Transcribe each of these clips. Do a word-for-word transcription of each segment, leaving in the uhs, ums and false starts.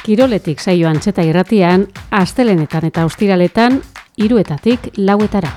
Kiroletik saio Antxeta irratian, astelenetan eta ostiraletan, hiruetatik lauetara.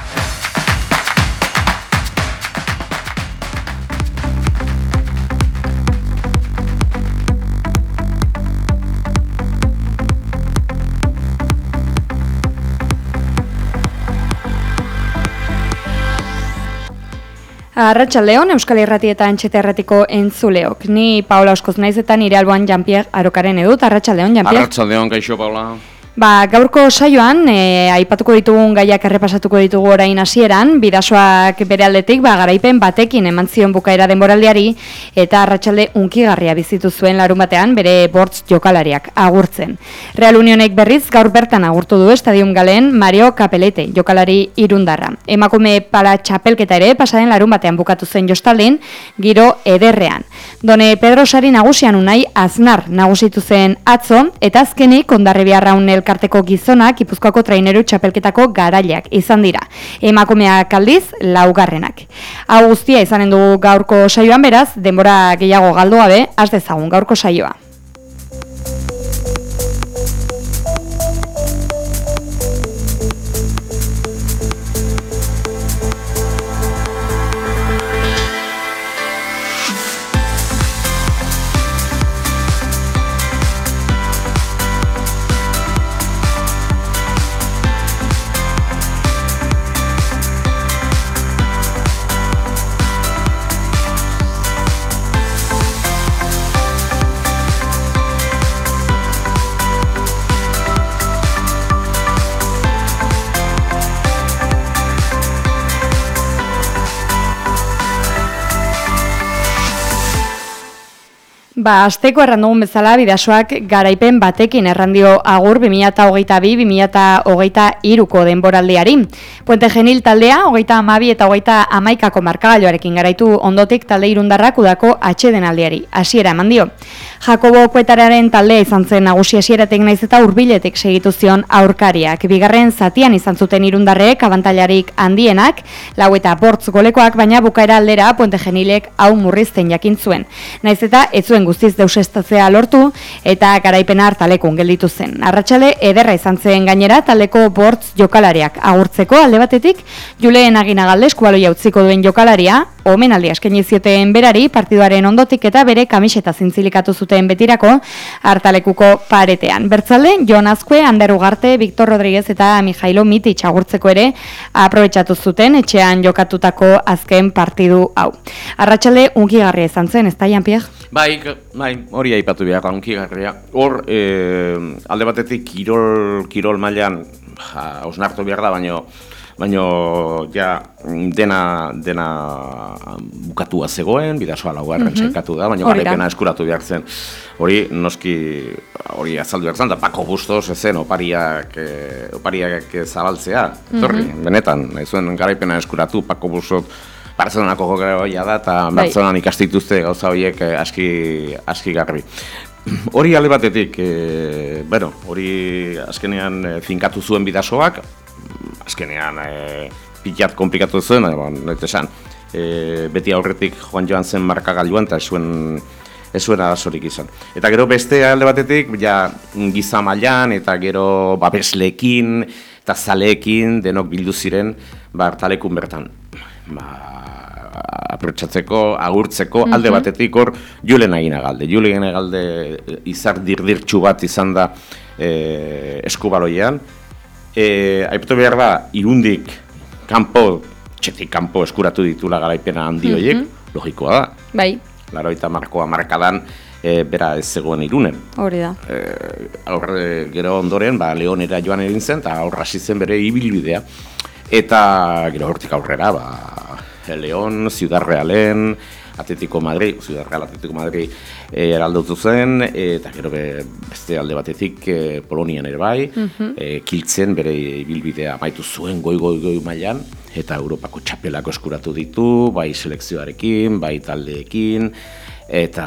Arratsaldeon, Euskal Irrati eta Antxeta Irratiko entzuleok. Ni Paola Oskoz naiz eta nire alboan Jean-Pierre Arokaren edut. Arratsaldeon, Jean-Pierre. Arratsaldeon, kaixo, Paola. Ba, gaurko saioan, e, aipatuko ditugun gaiak errepasatuko ditugu orain hasieran, bidasoak bere aldetik, ba, garaipen batekin eman zion bukaera denboraldiari, eta arratsalde hunkigarria bizitu zuen larun batean, bere bortz jokalariak agurtzen. Real Unionek berriz gaur bertan agurtu du Stadium Galen Mario Capelete, jokalari irundarra. Emakume pala txapelketa ere pasaden larun batean bukatu zen jostaldin, giro ederrean. Done Pedro Sari nagusian Unai Aznar nagusitu zen atzo, eta azkenik Hondarribiarraun elkarteko gizonak Gipuzkoako traineru txapelketako garaileak izan dira. Emakumeak aldiz laugarrenak. Hau guztia izanen du gaurko saioan, beraz, denbora gehiago galdu gabe, has dezagun gaurko saioa. Ba, asteko errandugun bezala bidasoak garaipen batekin errandio agur bi mila hogeita bi bi mila hogeita hiruko denboraldiari. Puente Genil taldea hogeita hamabi eta hogeita hamaikako markagailuarekin garaitu ondotik talde irundarrak udako atsedenaldiari hasiera eman dio. Jakobo Kuetararen taldea izan zen nagusi hasieratik naiz eta hurbiletik segitu zion aurkariak. Bigarren zatian izan zuten irundarrek abantailarik handienak, lau eta bortz golekoak, baina bukaera aldera Puente Genilek hau murrizten jakin zuen. Naiz eta ez zuen guztiz deusestatzea lortu eta garaipena hartalekun gelditu zen. Arratsalde ederra izan zen gainera taldeko bortz jokalariak agurtzeko alde batetik, Julen Aginagalde eskubaloia utziko duen jokalaria, omenaldi eskaini zioten berari partiduaren ondotik eta bere kamiseta zintzilikatu zuten betirako hartalekuko paretean. Bertzalde, Jon Azkue, Ander Ugarte, Victor Rodríguez eta Mijailo Mitic agurtzeko ere aprobetxatu zuten etxean jokatutako azken partidu hau. Arratsalde hunkigarria izan zen, ez da, Jean-Pierre? Bai, bai, hori aipatu behar, hunkigarria. Hor, eh, alde batetik kirol, kirol mailan ja, osnartu behar da, baino baino ja dena dena bukatua zegoen, bidasoa laugarren mm-hmm. sailkatu da, baina garaipena eskuratu behar zen. Hori noski hori azaldu behar zen, da Paco Bustos ezen opariak eh, opariak zabaltzea, etorri, mm-hmm. benetan, nahi zuen garaipena eskuratu Paco Bustos Barcelonako jokaria da, eta Barcelonan ikastituzte gauza horiek eh, aski, aski garbi. Hori alde batetik, eh, bueno, hori azkenean eh, finkatu zuen bidasoak, azkenean e, pilat komplikatu zuen, nahi esan, e, beti aurretik joan joan zen markagailuan eta ez zuen, ez zuen arazorik izan. Eta gero beste alde batetik, ja, giza mailan eta gero babesleekin eta zaleekin denok bildu ziren hartalekun bertan. Ba, aprotsatzeko, agurtzeko, mm-hmm. alde batetik hor Julen Aginagalde. Julen Aginagalde izar dirdirtxu bat izan da e, eskubaloian. E, Aipatu behar da, irundik kanpo, txetik kanpo eskuratu ditula garaipena handi horiek, mm-hmm. logikoa da. Bai. Laroita markoa markadan, e, bera ez zegoen Irunen. Hori da. E, aurre, gero ondoren, ba, Leonera joan egin zen, eta aurra hasi zen bere ibilbidea. Eta gero hortik aurrera, ba, Leon, Ciudad Realen, Atletico Madrid, Ciudad Real Atletico Madrid e, eraldutu zen, e, eta gero be, beste alde batetik e, Polonian ere bai, mm-hmm. e, kiltzen bere ibilbidea amaitu zuen goi-goi-goi mailan, eta Europako txapelako eskuratu ditu, bai selekzioarekin, bai taldeekin, eta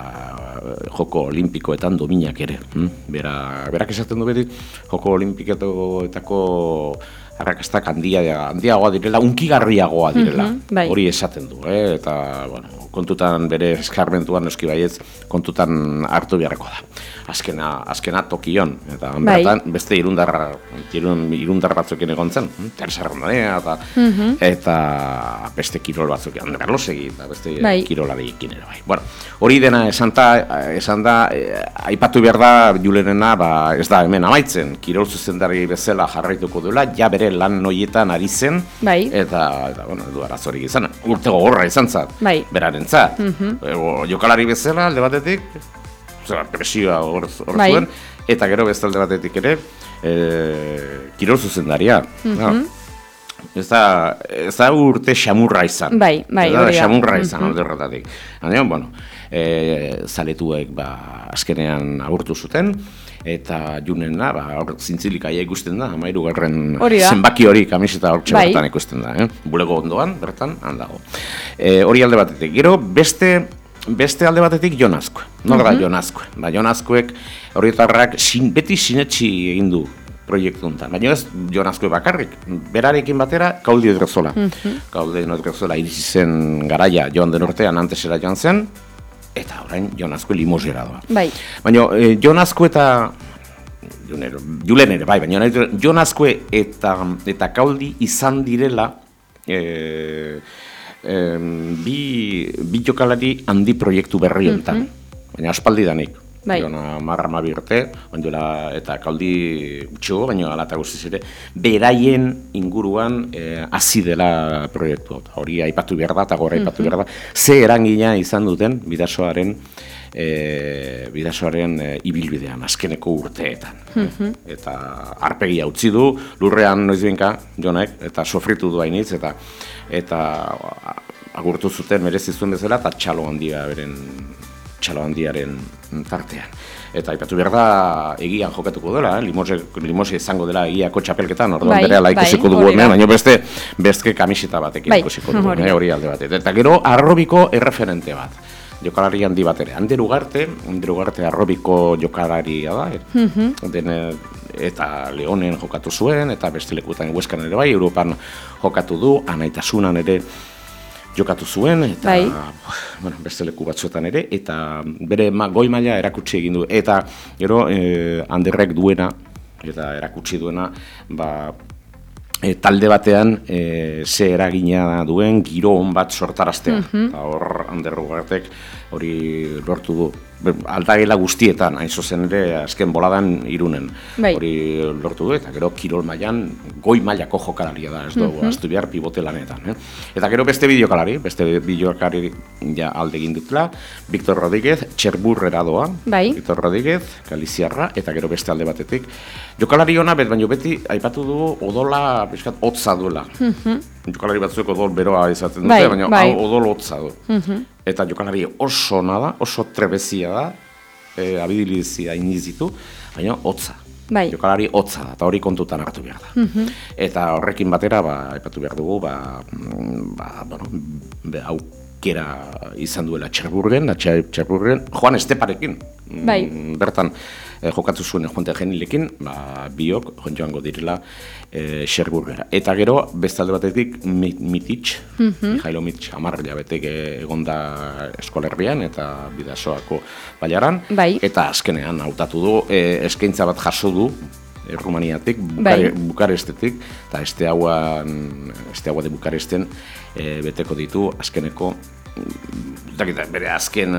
joko olimpikoetan dominak ere. Hm? Bera, berak esaten du beti, joko olimpikoetako arrakastak handia, handiagoa direla, unkigarriagoa direla, Mhm, bai. hori esaten du, eh? Eta, bueno, kontutan bere eskarmentuan noski baietz, kontutan hartu beharreko da. Azkena, azkena tokion, eta Bai. bertan beste irundar, irun, irundar batzukin egon zen, tercerrondarea, eta, Mhm. eta beste kirol batzuk, Andre Berlosegi, eta beste Bai. kirolarikin ere bai. Bueno, hori dena esan da, esan da eh, aipatu behar da Julenena, ba, ez da hemen amaitzen, kirol zuzendari bezala jarraituko duela, ja bere lan noietan ari zen, Bai. eta, eta bueno, du arazorik izan, urte gogorra izan zat, Bai. beraren zat. Mhm. E, jokalari bezala, alde batetik, zera, presioa hor hor Bai. zuen, eta gero beste alde batetik ere, e, kirol zuzendaria. Mhm. Ez da, ez da urte xamurra izan. Bai, bai, Ez da hori da. xamurra izan, Mhm. alde horretatik. Baina, bueno, e, zaletuek ba, azkenean agurtu zuten, eta Junena, ba, hor zintzilikaia ikusten da, hamairugarren Hori da. zenbaki hori kamiseta hortxe Bai. bertan ikusten da, eh? Bulego ondoan, bertan, handago. E, hori alde batetik. Gero, beste, beste alde batetik Jon Azkue. Nor da Jon Azkue? Ba, Jon Azkuek horietarrak sin, beti sinetxi egin du proiektu honetan. Baina ez Jon Azkue bakarrik. Berarekin batera, Kaudi Odriozola. Kaudi Odriozola iritsi zen garaia joan den urtean, antesera joan zen, eta orain Jon Azkue limosera doa. Bai. Baina eh, Jon Azkue eta Julen ere, bai, baina Jon Azkue eta, eta Kaudi izan direla eh, eh, bi, bi jokalari handi proiektu berri honetan. Baina aspaldidanik. Bai. Jona marra mabi urte, baina eta Kaudi utxo, baina ala eta guztiz ere, beraien inguruan eh, hasi dela proiektu. Hori aipatu behar da, eta gora aipatu behar da. Ze erangina izan duten bidasoaren E, bidasoaren e, ibilbidean, azkeneko urteetan. Eta arpegia utzi du, lurrean noizbenka, Jonek, eta sofritu du hainitz, eta eta agurtu zuten merezi zuen bezala, eta txalo handia beren txalo handiaren tartean. Eta aipatu behar da, egian jokatuko dela, eh? Limose, limose izango dela egiako txapelketan, orduan Bai, berehala bai, ikusiko dugu hori da. hemen, baina beste beste kamiseta batekin Bai, ikusiko dugu, hori da. eh, hori alde batetik. Eta gero, arrobiko erreferente bat. Jokalari handi bat ere. Ander Ugarte, Ander Ugarte arrobiko jokalaria da, eh? Dene, eta Leonen jokatu zuen, eta beste lekutan Huescan ere bai, Europan jokatu du, Anaitasunan ere jokatu zuen, eta Bai. bueno, beste leku batzuetan ere, eta bere ma, goi maila erakutsi egin du. Eta gero, eh, Anderrek duena, eta erakutsi duena, ba, E, talde batean e, ze eragina duen giro on bat sortaraztea. Eta hor Ander Ugartek hori lortu du. Be, aldagela guztietan, hain zuzen ere azken boladan Irunen. Bai. Hori lortu du, eta gero kirol mailan goi mailako jokalaria da, ez dugu, aztu behar pivote lanetan. Eh? Eta gero beste bideokalari, beste bideokalari ja alde egin dutela, Victor Rodríguez, Txerburrera doa, Bai. Victor Rodríguez, Galiziarra, eta gero beste alde batetik. Jokalari ona, bet, baina beti aipatu dugu odola, bizkat, hotza duela. Jokalari batzuek odol beroa izaten dute, Bai, baina bai. hau odol hotza du. Eta jokalari oso ona da, oso trebezia da, e, abilizia inizitu, baina hotza. Bai. Jokalari hotza da, eta hori kontutan hartu behar da. Eta horrekin batera, ba, aipatu behar dugu, ba, mm, ba, bueno, be, aukera izan duela Txerburgen, da Txer- Txerburgen, Juan Esteparekin. Mm, Bai. Bertan eh, jokatu zuen Juan Genilekin, ba, biok joango direla eh, Txerburgera. Eta gero, beste alde batetik, Mi- Mitic, Mijailo Mitic, hamar hilabete egonda eskolerrian eta bidasoako baiaran. Bai. Eta azkenean hautatu du, eh, eskaintza bat jaso du, eh, Rumaniatik, Bukare, Bai. Bukarestetik, eta este hauan, este haua de Bukaresten eh, beteko ditu azkeneko dakita, bere azken,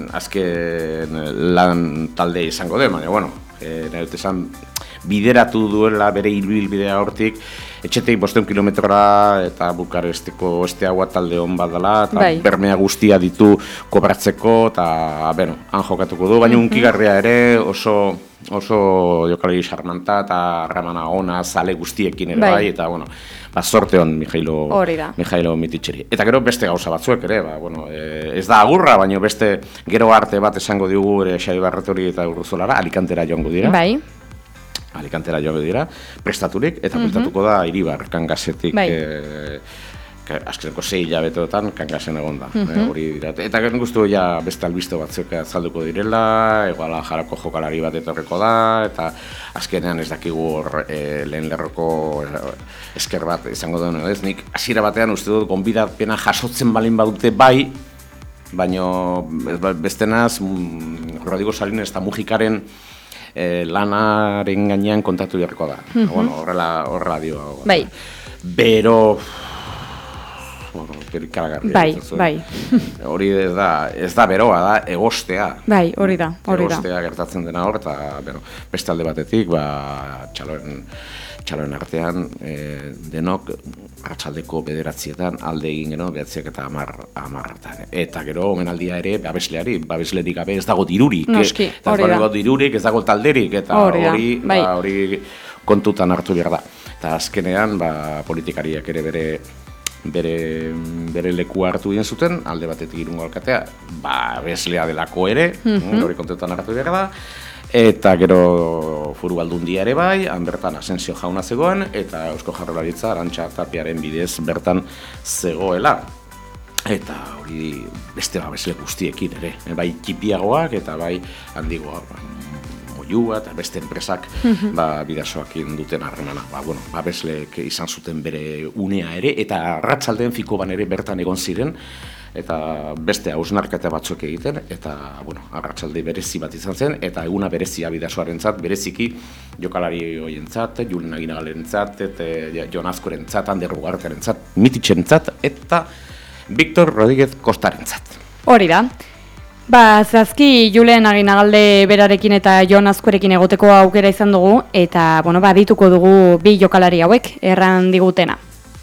azken lan talde izango den, baina, bueno, e, nahi dut esan, bideratu duela bere ibilbidea hortik, etxetik bosteun kilometrora eta Bukaresteko este haua talde hon bat dela, eta Bai. bermea guztia ditu kobratzeko, eta, bueno, han jokatuko du, baina unkigarria ere oso oso jokalari xarmanta eta ramana ona, zale guztiekin ere Bai. bai, eta, bueno, ba, sorte hon Mijailo, Hori da. Mijailo Mititxeri. Eta gero beste gauza batzuek ere, ba, bueno, e, ez da agurra, baina beste gero arte bat esango digu ere Xabi Barretori eta Urruzolara, Alicantera joango dira. Bai. Alicantera joango dira, prestaturik, eta bueltatuko da Iribar, Kangasetik Bai. e, azkeneko sei hilabeteotan kangasen egon da. Hori dira. Eta gero guztu ja beste albiste batzuk azalduko direla, egoala jarako jokalari bat etorreko da, eta azkenean ez dakigu hor lehen lerroko esker bat izango duen ez. Nik hasiera batean uste dut gonbidapena jasotzen balin badute bai, baina bestenaz Rodrigo Salines eta Mujikaren lanaren gainean kontatu beharko da. Bueno, horrela dio. Bai. Bero... Ikaragarria. Bai, bai. Hori ez da, ez da beroa, da egostea. Bai, hori da, hori da. Egostea gertatzen dena hor, eta bueno, beste alde batetik, ba, txaloen, txaloen artean, e, denok, arratsaldeko bederatzietan alde egin gero, behatziak eta amar, amarratan. Eta gero, omenaldia ere, babesleari, babeslerik gabe ez dago dirurik. Noski, eh? hori da. Ez dago dirurik, ez dago talderik, eta hori, hori, bai. ba, hori kontutan hartu behar da. Eta azkenean, ba, politikariak ere bere bere, bere leku hartu dien zuten, alde batetik Irungo alkatea, ba, beslea delako ere, mm-hmm. hori kontutan hartu behar da, eta gero Foru Aldundia ere bai, han bertan Asensio jauna zegoen, eta Eusko Jaurlaritza Arantxa Tapiaren bidez bertan zegoela. Eta hori beste babesle guztiekin ere, bai txipiagoak eta bai handigoak. Moiua eta beste enpresak mm-hmm. ba, bidasoakin duten harremana. Ba, bueno, babesleek izan zuten bere unea ere, eta arratsaldeen Fikoban ere bertan egon ziren, eta beste hausnarketa batzuk egiten, eta bueno, arratsalde berezi bat izan zen, eta eguna berezia bidasoarentzat, bereziki jokalari hoientzat, Julen Aginagalentzat, eta Jon Azkorentzat, Ander Ugarterentzat, Mititxentzat, eta Victor Rodríguez Kostarentzat. Hori da. Ba, zazki Julen Aginagalde berarekin eta Jon Azkorekin egoteko aukera izan dugu, eta, bueno, ba, dituko dugu bi jokalari hauek erran digutena.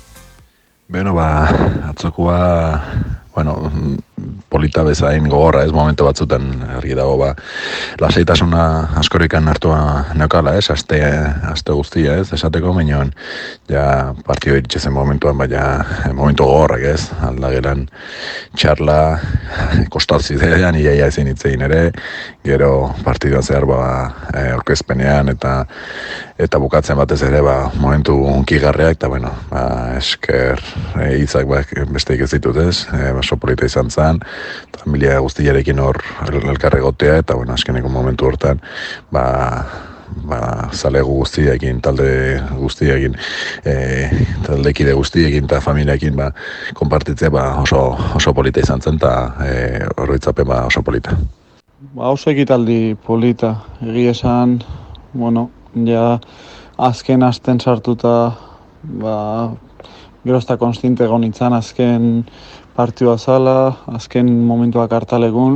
Beno, ba, atzokoa, bueno, polita bezain gogorra ez momentu batzutan argi dago, ba, lasaitasuna askorikan hartua neukala ez, aste, aste guztia ez, esateko, bainoan, ja, partio iritsezen momentuan, baina momentu gogorrak ez, aldageran txarla, kostaltzidean, iaia ezin hitzein ere, gero partiduan zehar, ba, orkezpenean, eta eta bukatzen batez ere, ba, momentu unkigarriak, eta, bueno, ba, esker hitzak ba, besteik ez ditut ez, e, oso polita izan zen, familia guztiarekin hor elkarregotea, eta bueno, azkeneko momentu hortan, ba, ba, zalegu guztiekin, talde guztiekin, e, taldekide guztiekin eta familiaekin ba, konpartitzea ba, oso, oso polita izan zen, eta e, horretzapen ba, oso polita. Ba, oso ekitaldi polita, egia esan, bueno, ja azken asten sartuta, ba, gero ez da konstiente egon itzan azken partioa zala, azken momentuak hartalegun,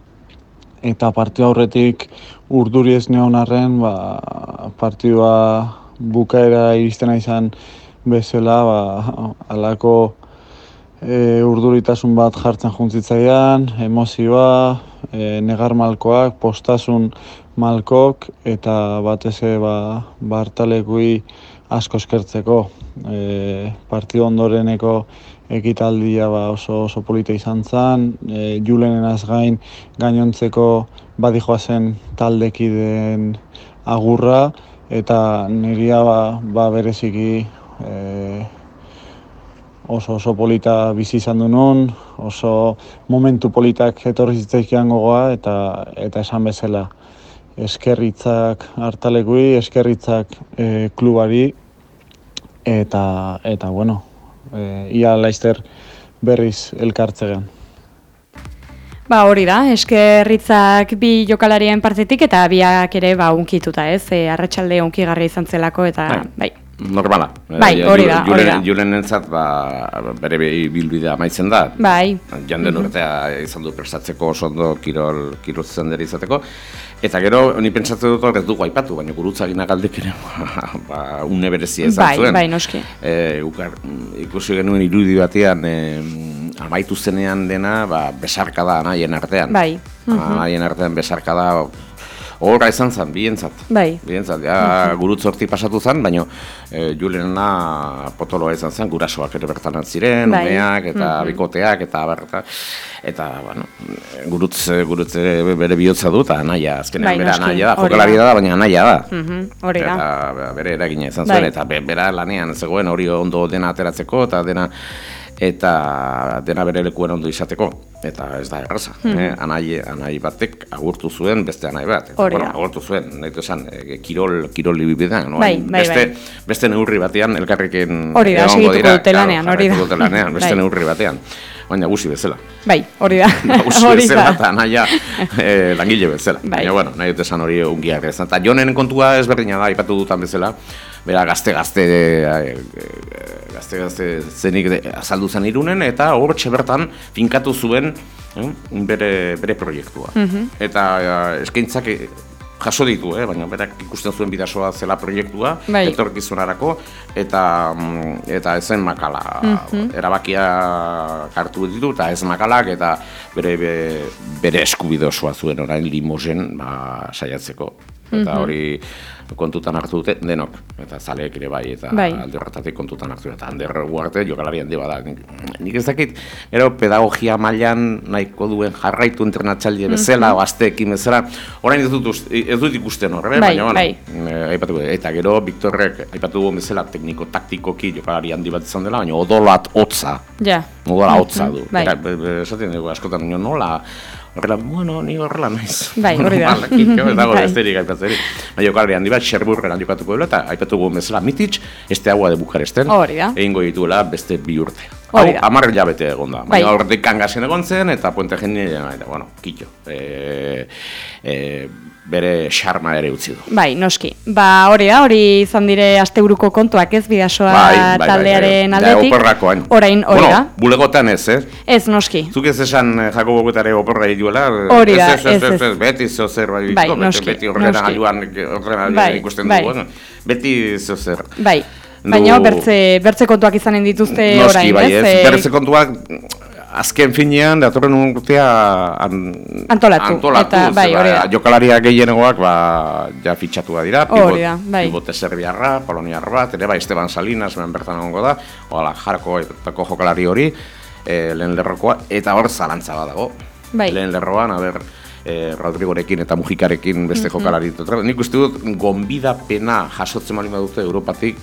eta partio aurretik urduri ez neon arren, ba, partioa bukaera iristena izan bezala, ba, alako e, urduritasun bat jartzen juntzitzaian, emozioa, e, negar malkoak, postasun malkok, eta batez ere ba, hartalekui asko eskertzeko. E, partio ondoreneko ekitaldia ba, oso, oso polita izan zen, e, Julenenaz gain gainontzeko badijoa zen taldekideen agurra, eta niria ba, ba bereziki e, oso oso polita bizi izan du nun, oso momentu politak etorri zitzaizkian gogoa, eta, eta esan bezala eskerritzak hartalekui, eskerritzak e, klubari, eta, eta bueno, e, ia laizter berriz elkartzegan. Ba hori da, eskerritzak bi jokalarien partetik eta biak ere ba unkituta ez, e, arratsalde unkigarria izan zelako eta bai. bai. Normala. Bai, hori da, hori da. Julenentzat ba, bere bilbidea amaitzen da. Bai. Janden urtea izan du prestatzeko oso ondo kirol, kirol zendera izateko. Eta gero, ni pentsatzen dut hor ez dugu aipatu, baina Gurutza Aginagaldek ere ba, une berezia izan bai, zuen. Bai, noski. E, ukar, ikusi genuen irudi batean, e, amaitu zenean dena, ba, besarka da anaien artean. Bai. Anaien artean besarka da, horra izan zen, bientzat. Bai. Bientzat, ja, Gurutza hortik pasatu zen, baina e, Julenena potoloa izan zen, gurasoak ere bertan ziren, bai. Umeak eta mm-hmm. bikoteak eta berta. Eta, bueno, Gurutz, Gurutz bere bihotza du, eta anaia, azkenean bai, bere anaia da, jokalari da, baina anaia da. Mm-hmm. Hori da. Eta bere eragina izan zuen, bai. Eta bera lanean zegoen hori ondo dena ateratzeko, eta dena eta dena bere lekuen ondo izateko, eta ez da erraza. Mhm. eh? Anai, anai batek agurtu zuen beste anai bat. Eta, Hori bueno, da. agurtu zuen, nahi esan, e, kirol, kirol ibibidean, no? Bai, bai, beste, bai. beste neurri batean elkarrekin Hori da, egongo segituko dira, dute lanean, hori da. jarraituko dute lanean, beste Bai. neurri batean. Baina guzi bezala. Bai, hori da. Nagusi Hori bezala da. eta anaia eh, langile bezala. Bai. Baina, bueno, nahi dut esan hori ungiak ez. Eta Jonen kontua ezberdina da, aipatu dutan bezala, bera gazte-gazte gazte-gazte zenik de, azaldu zen Irunen, eta hortxe bertan finkatu zuen eh, bere, bere proiektua. Mhm. Eta eh, eskaintzak eh, jaso ditu, eh? Baina berak ikusten zuen bidasoa zela proiektua, Bai. etorkizunarako, eta mm, eta ezen makala. Mhm. Erabakia hartu ditu, eta ez makalak, eta bere, bere, bere eskubide osoa zuen orain limosen ba, saiatzeko. Eta hori kontutan hartu dute denok, eta zaleek ere bai, eta Bai. alde horretatik kontutan hartu dute. Eta Ander Ugarte jokalari handi bada. Nik, nik ez dakit, gero pedagogia mailan nahiko duen jarraitu entrenatzaile bezala, mm -hmm. gazteekin bezala, orain ez dut, ust- ez dut ikusten horre, Bai, baina, bueno, bai. eh, aipatu dut. Eta gero, Viktorrek aipatu duen bezala tekniko-taktikoki jokalari handi bat izan dela, baina odolat hotza, Ja. odola hotza du. Bai. Era, be- be- esaten dugu askotan nio, nola, horrela, bueno, ni horrela naiz. Bai, hori da. Normal, kito, ez dago Bai. besterik aipatzerik. Baina jokalari handi bat, Xerburren jokatuko dela, eta aipatu gu bezala Mitic, este agua de Bukaresten, Hori da. egingo dituela beste bi urte. Hori Hau, da. hamar hilabete egon da. Bai. Baina horretik kangasen egon zen, eta Puente Genil, eta, bueno, kito. E, e, bere xarma ere utzi du. Bai, noski. Ba, hori da, hori izan dire asteburuko kontuak ez bidasoa taldearen Da, aldetik. oporrako hain. Orain, hori bueno, da. bulegotan ez, eh? Ez, noski. Zuk ez esan eh, Jakobo Gutare oporra dituela? Hori da, ez, ez, ez, ez, ez. ez, beti zozer bai, Bai, beti, noski, beti horrena noski. gailuan, horrena Bai, ikusten bai. dugu, bueno, beti zozer. Bai. Du- Baina bertze, bertze kontuak izanen dituzte Noski, orain, bai, ez? ez, Eh, bertze kontuak, azken finean, datorren urtea an, Antolatu, eta, bai, ze, hori da. ba, jokalariak gehienegoak, ba, ja fitxatua dira, Hori da, bai. pivote serbiarra, poloniar bat, ere bai, Esteban Salinas, hemen bertan egongo da, oala, jarko etako jokalari hori, e, lehen lerrokoa, eta hor zalantza bat dago. Bai. Lehen lerroan, a ber, e, Rodrigorekin eta Mujikarekin beste jokalari dut. Nik uste dut, gonbidapena jasotzen bali badute Europatik,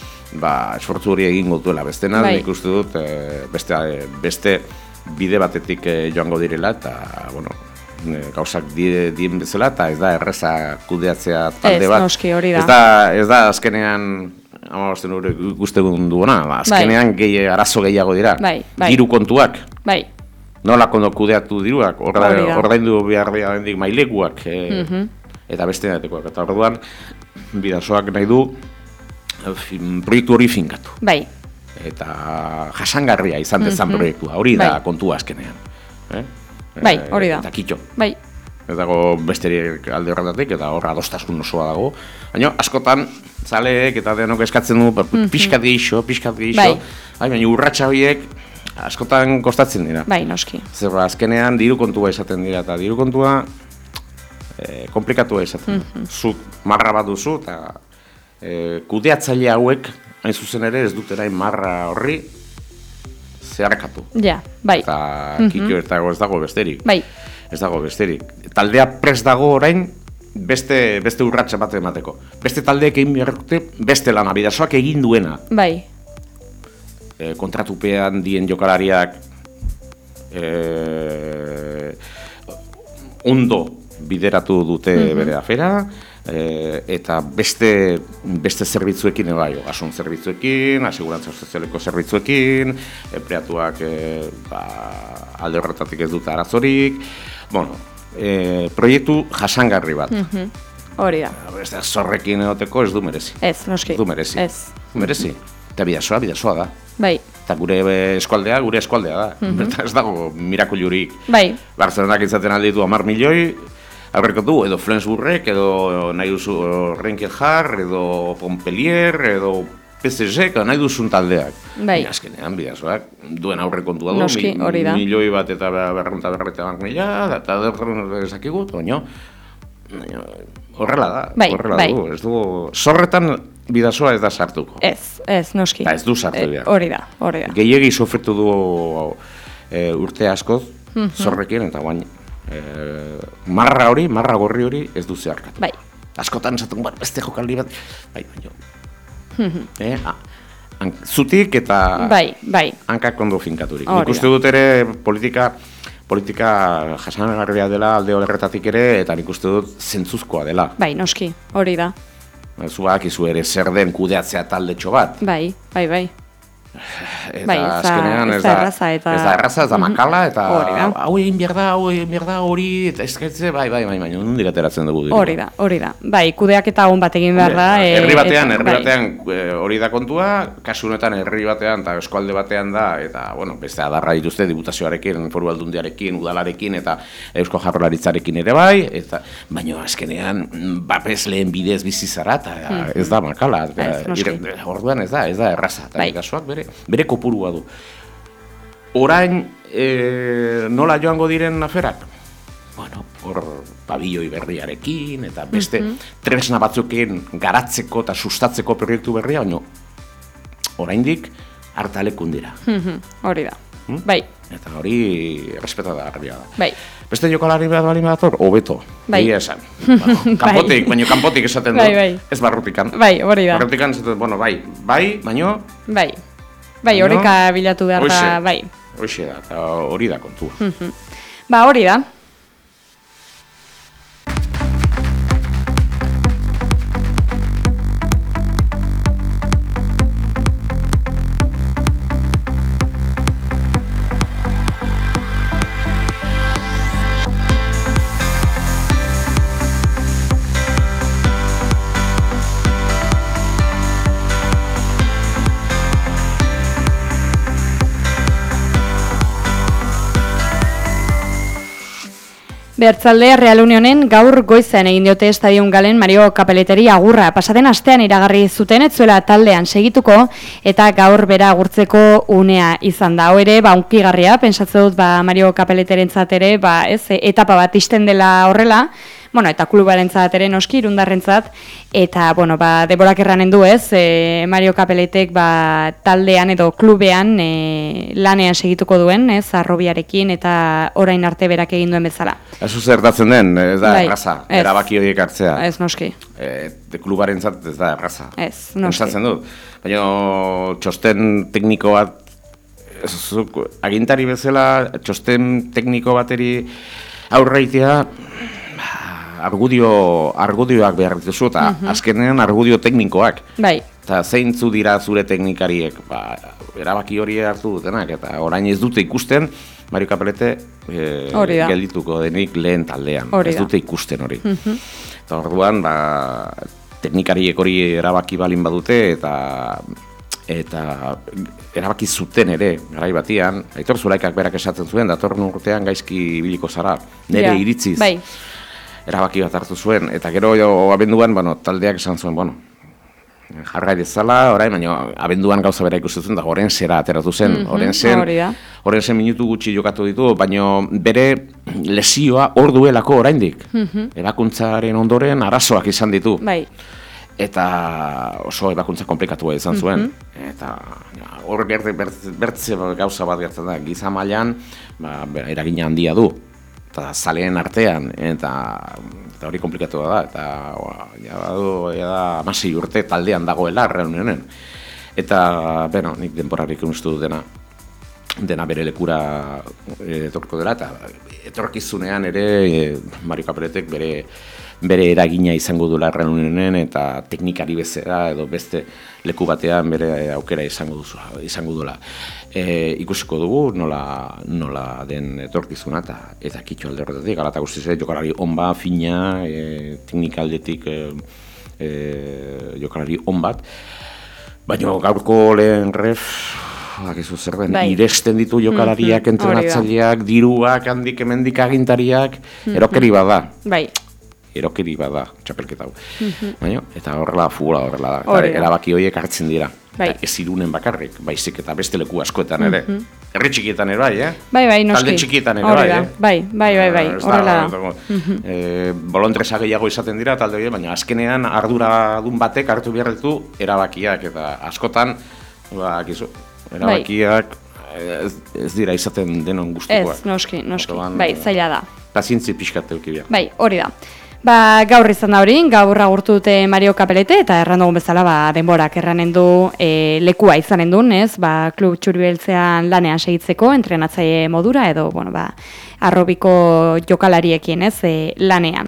ba, esfortzu hori egingo duela. Bestena, Bai. nik uste dut, e, beste, e, beste bide batetik e, joango direla, eta, bueno, e, gauzak die, dien bezala, eta ez da erreza kudeatzea talde Ez, bat. noski, hori da. Ez da, ez da azkenean, amabosten hori ikusten duena, ba, azkenean gehi, arazo gehiago dira. Bai, bai. Diru kontuak. Bai. Nola kondo kudeatu diruak, orda, Hori da. ordaindu behar dira hendik mailekuak, e, Mhm. eta beste datekoak. Eta orduan, bidasoak nahi du, fin, proiektu hori finkatu. Bai. Eta jasangarria izan dezan Mhm. proiektua, hori da Bai. kontua azkenean. Eh? Bai, Eh, hori da. Eta kitxo. Bai. Ez dago besterik alde horretatik, eta hor adostasun osoa dago. Baina, askotan, zaleek eta denok eskatzen du, mm pixkat gehiago, pixkat gehiago. Bai. Bai, baina urratsa horiek askotan kostatzen dira. Bai, noski. Zer, ba, azkenean diru kontua izaten dira, eta diru kontua e, komplikatua izaten da. Mhm. Zuk marra bat duzu, eta e, kudeatzaile hauek, hain zuzen ere, ez dut erain marra horri zeharkatu. Ja, bai. Eta Mhm. kitxo ez dago, ez dago besterik. Bai. Ez dago besterik. Taldea prest dago orain, beste, beste urratsa bat emateko. Beste taldeek egin behar dute, beste lana, bidasoak egin duena. Bai. E, kontratupean dien jokalariak e, ondo bideratu dute Mhm. bere afera, e, eta beste, beste zerbitzuekin ebai, ogasun zerbitzuekin, asegurantza sozialeko zerbitzuekin, empleatuak e, ba, alde horretatik ez dute arazorik, bueno, e, proiektu jasangarri bat. Mhm. Hori da. Beste zorrekin egoteko ez du merezi. Ez, noski. Ez du merezi. Ez. Merezi. Eta bidasoa, bidasoa da. Bai. Eta gure eh, eskualdea, gure eskualdea da. Berta ez dago mirakulurik. Bai. Barcelonak izaten alditu hamar milioi, aurreko du, edo Flensburrek, edo nahi duzu Renkejar, edo Montpellier, edo P S G, edo nahi duzun taldeak. Bai. Baina azkenean, bidazoak, duen aurrekontua du, Noski, mi- hori da. milioi bat eta berrunta berreta bank mila, eta ezakigut, baina baina horrela da, Bai, horrela bai. du, ez du, zorretan bidazoa ez da sartuko. Ez, ez, noski. Eta ez du sartu Eh, behar. Hori da, hori da. Gehiegi sofritu du e, urte askoz, zorrekin, eta guain, e, marra hori, marra gorri hori ez du zeharkatu. Bai. Askotan esaten, bueno, beste jokaldi bat, bai, baina, eh, a, zutik eta bai, bai. hankak ondo finkaturik. Hori Nik uste dut ere politika politika jasangarria dela alde horretatik ere, eta nik uste dut zentzuzkoa dela. Bai, noski, hori da. Zuak izu ere zer den kudeatzea taldetxo bat. Bai, bai, bai. Eta bai, ez da, azkenean ez da erraza eta... ez da erraza, ez da makala, eta hori da. hau egin behar da, hau egin behar da, hori, eta eskaitze, bai, bai, bai, bai, nondik ateratzen dugu. Hori da, hori da. Bai, kudeak eta on bat egin behar da. Herri batean, herri bai. batean hori da kontua, kasu honetan herri batean eta eskualde batean da, eta, bueno, beste adarra dituzte diputazioarekin, foru aldundiarekin, udalarekin, eta Eusko Jaurlaritzarekin ere bai, eta baina azkenean bapesleen bidez bizi zara, eta ez da makala. Orduan ez da, ez da erraza, eta kasuak bere bere kopurua du. Orain, e, nola joango diren aferak? Bueno, hor pabilloi berriarekin, eta beste mm -hmm. tresna batzukin garatzeko eta sustatzeko proiektu berria, baina oraindik hartalekun dira. Mm -hmm. Hori da, hmm? Bai. Eta hori respetada garria da. Bai. Beste jokalari bat bali badator, hobeto. Bai. Egia esan. Bueno, kanpotik, baina kanpotik esaten du. Bai, bai. Ez barrutikan. Bai, hori da. Barrutikan esaten, bueno, bai, bai, baina... Bai. Bai, horreka bilatu behar da, bai. Hoxe da, eta hori da kontua. Ba, hori da. Bertzalde Real Unionen gaur goizean egin diote Estadion Galen Mario Kapeleteri agurra. Pasaden astean iragarri zuten ez zuela taldean segituko eta gaur bera agurtzeko unea izan da. Hau ere, ba, unkigarria, pensatzen dut ba, Mario Kapeleterentzat ere, ba, ez, etapa bat isten dela horrela, bueno, eta klubarentzat ere noski, irundarrentzat, eta, bueno, ba, Deborak erranen du ez, e, Mario Kapeletek ba, taldean edo klubean e, lanean segituko duen, ez, Arrobiarekin eta orain arte berak egin duen bezala. Ez zertatzen den, ez da bai, erraza, erabaki horiek hartzea. Ez noski. E, de klubarentzat ez da erraza. Ez, noski. Pentsatzen dut. Baina txosten tekniko bat, ez, agintari bezala, txosten tekniko bateri aurreitea, argudio, argudioak behar dituzu, eta uh -huh. azkenean argudio teknikoak. Bai. Eta zeintzu dira zure teknikariek, ba, erabaki hori hartu dutenak, eta orain ez dute ikusten, Mario Kapelete e, geldituko denik lehen taldean. Hori ez dute ikusten hori. Uh -huh. Eta orduan, ba, teknikariek hori erabaki balin badute, eta eta erabaki zuten ere, garai batian, Aitor Zulaikak berak esatzen zuen, datorren urtean gaizki ibiliko zara, nire yeah. iritziz. Bai. Erabaki bat hartu zuen, eta gero jo, abenduan, bueno, taldeak esan zuen, bueno, jarrai dezala, orain, baina abenduan gauza bera ikusten zuen, da oren zera ateratu zen, mm -hmm, oren zen, oren zen minutu gutxi jokatu ditu, baina bere lesioa hor duelako oraindik. Mm -hmm. Ebakuntzaren ondoren arazoak izan ditu. Bai. Eta oso ebakuntza komplikatua izan zuen. Mm -hmm. Eta hor bertze, bertze gauza bat gertzen da, giza mailan, ba, eragina handia du. Eta zaleen artean, eta, eta hori komplikatua da, eta ja badu, ja da, amasei urte taldean dagoela Real Unionen. Eta, beno, nik denborarik uste dut dena, dena bere lekura etorko dela, eta etorkizunean ere e, Mario Kapeletek bere, bere eragina izango duela Real Unionen, eta teknikari bezala edo beste leku batean bere aukera izango duzu, izango duela. E, ikusiko dugu nola, nola den etorkizuna eta eta kitxo alde horretatik, ala eta guztiz ere jokalari onba, fina, e, teknikaldetik e, e, jokalari on bat, baina gaurko lehen ref, akizu zer den, bai. Iresten ditu jokalariak, mm-hmm. entrenatzaileak, diruak, handik emendik agintariak, mm-hmm. erokeri bada. Bai. Erokeri bada, txapelketa hau. Mm-hmm. Baina, eta horrela fugula horrela da, eta erabaki horiek hartzen dira. Bai. Ez Irunen bakarrik, baizik eta beste leku askoetan ere. Mm -hmm. Herri txikietan ere bai, eh? Bai, bai, noski. Talde txikietan ere bai, eh? Bai, bai, bai, bai, horrela da. E, bolontresa gehiago izaten dira talde horiek, baina azkenean arduradun batek hartu behar ditu erabakiak, eta askotan, ba, akizu, erabakiak ez, ez dira izaten denon guztikoak. Ez, noski, noski, bai, zaila da. Pazientzi pixkat euki behar. Bai, hori da. Ba, gaur izan da hori, gaur agurtu dute Mario Kapelete, eta erran dugun bezala, ba, denborak erranen du e, lekua izanen duen, ez? Ba, klub txuri-beltzean lanean segitzeko, entrenatzaile modura, edo, bueno, ba, arrobiko jokalariekin, ez, e, lanean.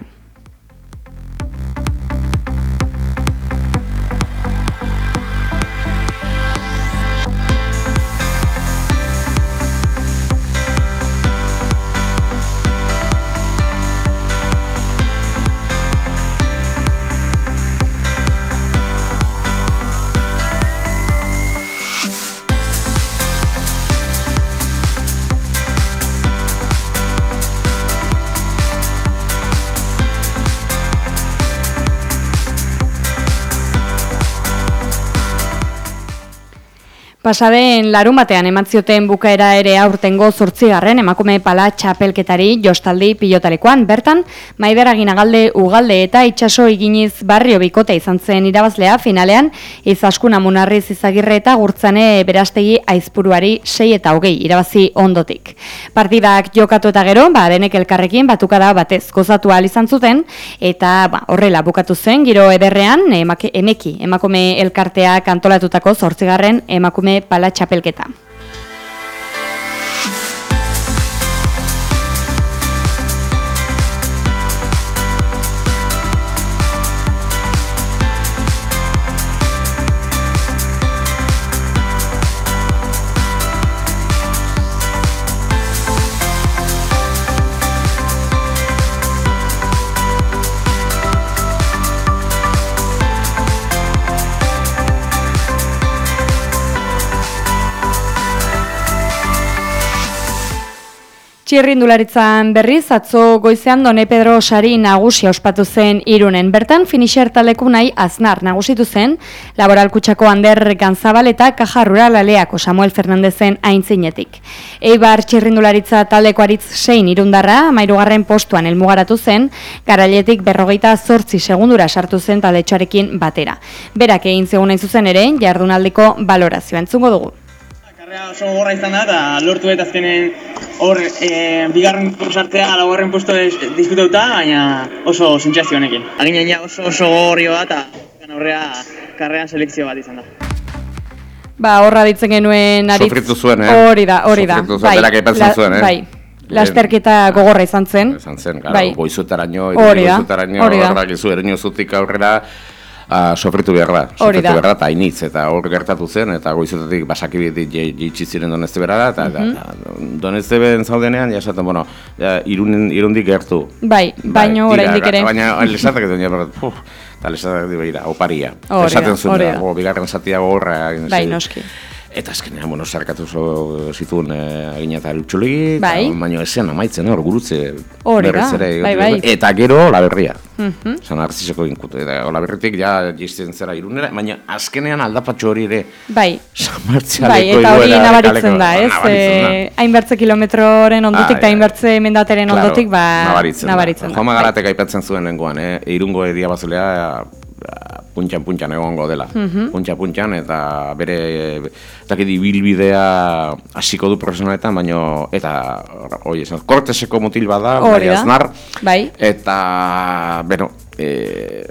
Pasaden larun batean eman zioten bukaera ere aurtengo zortzigarren emakume pala txapelketari jostaldi pilotalekoan. Bertan, Maider Aginagalde Ugalde eta Itxaso Iginiz Barrio bikote izan zen irabazlea finalean, Izaskun Amunarriz Izagirre eta Gurtzane Berastegi Aizpuruari sei eta hogei irabazi ondotik. Partidak jokatu eta gero, ba, denek elkarrekin batukada batez gozatu ahal izan zuten, eta ba, horrela bukatu zen, giro ederrean, emake, emeki, emakume elkarteak antolatutako zortzigarren emakume pala txapelketa. Txirrindularitzan berriz, atzo goizean Done Pedro Sari nagusia ospatu zen Irunen. Bertan, finisher taleku nahi Aznar nagusitu zen, Laboralkutxako Ander Ganzabal eta Kaja Rural Aleako Samuel Fernandezen aintzinetik. Eibar txirrindularitza taldeko aritz sein irundarra, amairugarren postuan helmugaratu zen, garailetik berrogeita zortzi segundura sartu zen taldetxoarekin batera. Berak egin zegoen hain zuzen ere, jardunaldeko balorazioa entzungo dugu. Karrea oso gorra izan da, eta lortu eta azkenen hor e, bigarren sartzea laugarren posto diskutauta, baina oso sentsazio honekin. Agina oso oso gorrio da, eta aurrea karrean selekzio bat izan da. Ba, horra ditzen genuen aritz. Sofritu zuen, eh? Hori da, hori da. Sofritu zuen, berak aipatzen zuen, eh? Bai, lasterketa gogorra izan zen. Izan zen, gara, bai. Goizutaraino, hori da, goizutaraino, hori da. horrak izu erino zutik aurrera, Uh, sofritu behar da, sofritu behar da, eta hainitz, eta hor gertatu zen, eta goizutatik basakibitik jeitsi ziren Donezte berara, eta mm-hmm. Donezte ben zaudenean, ja esaten, bueno, ja, irun, irundik gertu. Bai, baino oraindik ere. Baina lesatak edo, eta lesatak edo, begira, oparia. Esaten zuen, da, bigarren zatia gogorra. Bai, noski. Eta azkenean, bueno, sarkatu zituen eh, agina eta lutxulegi, bai. Baina ezean amaitzen, hor, gurutze berriz ere. Bai, bai. Eta gero, Laberria. Mm-hmm. Zan artizeko inkute. Eta Laberritik ja jizten zera Irunera, baina azkenean aldapatxo hori ere. Bai. Samartzialeko bai, eta hori igoera, nabaritzen da, ez? Nabaritzen da. Hainbertze kilometroren ondotik eta hainbertze mendateren claro, ondotik, ba, nabaritzen, nabaritzen da. Joama Garatek aipatzen zuen lenguan, eh? Irungo edia bazulea, puntxan-puntxan egongo dela. Mm-hmm. Puntxan-puntxan, eta bere, eta kedi bilbidea hasiko du profesionaletan, baina, eta, oi, esan, korteseko mutil bada, bai Aznar, bai. Eta, beno, e,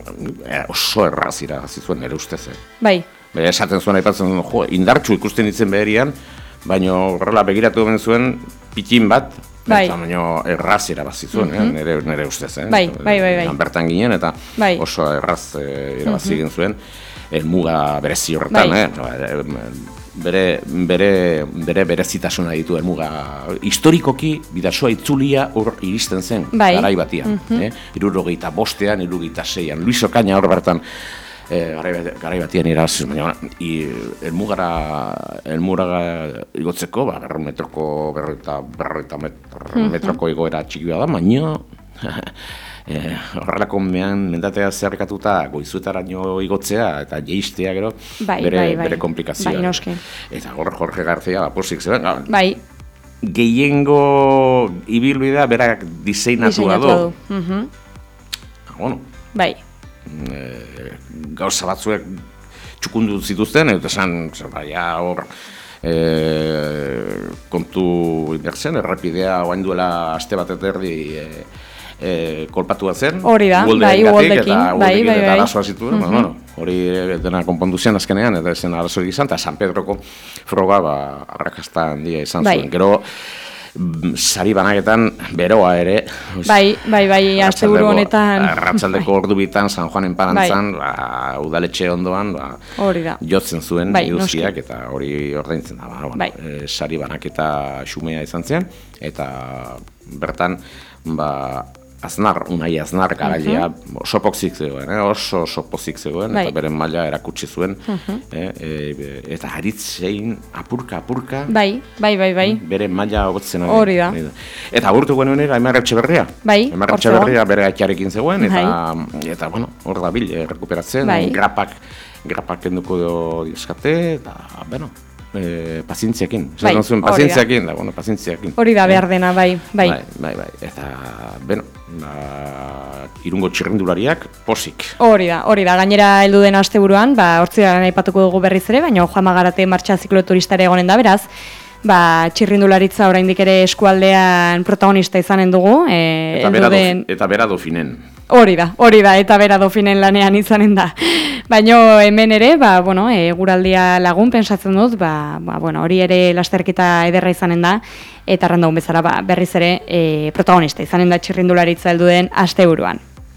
oso erraz irabazi zuen ere ustez, eh? Bai. Bera, esaten zuen, aipatzen zuen, jo, indartxu ikusten ditzen beherian, baina horrela begiratu ben zuen, pitin bat, bai. Eta baino erraz irabazi zuen, mm-hmm. eh? nire, nire ustez, eh? Bai, bai, bai, bai. Bertan ginen, eta bai. Oso erraz eh, irabazi egin zuen, elmuga berezi horretan, bai. eh? Bere, bere, bere berezitasuna ditu elmuga historikoki, bidasoa itzulia hor iristen zen, bai. Garai batian, mm-hmm. eh? Irurogeita bostean, irurogeita seian, Luis Ocaña hor bertan, Eh, garai batian irabazi, baina elmugara elmugara igotzeko, ba, berro metroko, berroita, berroita metro, metroko igoera txikioa da, baina eh, horrelako mean mendatea zerrekatuta goizutaraino igotzea eta jeistea gero, bai, bere, bai, bai. Bere komplikazioa. Bai, noski. Eta Jorge, Jorge García, posik zeben, bai. Gehiengo ibilbidea berak diseinatua du. Mhm. Bueno. Bai. E, gauza batzuek txukundu zituzten, eta esan, ja, hor, e, kontu inbertzen, errepidea oain duela aste bat eterdi e, e, kolpatua zen. Hori da, bai, Uholdekin, bai, bai, bai. Eta arazoa zituen, mm -hmm. bueno, hori dena konpondu zen azkenean, eta zen arazoa izan, eta San Pedroko froga, ba, arrakasta handia izan bai. zuen. Gero, sari banaketan beroa ere. Bai, bai, bai, asteburu honetan. Arratsaldeko ordu bitan San Juanen parantzan, bai. ba, udaletxe ondoan, ba, hori da. Jotzen zuen bai, iduzkiak, eta hori ordaintzen da. Ba, bueno, bai. e, sari banaketa xumea izan zen, eta bertan, ba, Aznar, Unai Aznar garailea uh -huh. oso pozik zegoen, eh? oso oso pozik zegoen, bai. eta beren maila erakutsi zuen, uh -huh. eh? e, eta haritzein apurka, apurka, bai, bai, bai, bai. beren maila hobetzen hori da. Eta agurtu guen unera, Aimar Etxeberria. Bai, Aimar Etxeberria bere atxarekin zegoen, eta, bai. eta bueno, hor da bil, rekuperatzen, bai. grapak, grapak kenduko dioskate, eta, bueno, E, pazientziakin, bai, zuen pazientziakin, da, bueno, pazientziakin. Hori da behar dena, bai, bai. Bai, bai, bai. Eta, beno, ba, irungo txirrindulariak posik. Hori da, hori da, gainera heldu den asteburuan, ba, hortziaren aipatuko dugu berriz ere, baina Joan Magarate martxa zikloturistare egonen da, beraz, ba, txirrindularitza oraindik ere eskualdean protagonista izanen dugu. E, eta, bera den... do, eta bera dofinen. Hori da, hori da, eta bera dofinen lanean izanen da. Baina hemen ere, ba, bueno, e, guraldia lagun pensatzen dut, ba, ba, bueno, hori ere lasterketa ederra izanen da, eta randaun bezala ba, berriz ere e, protagonista izanen da txirrindularitza heldu den asteburuan.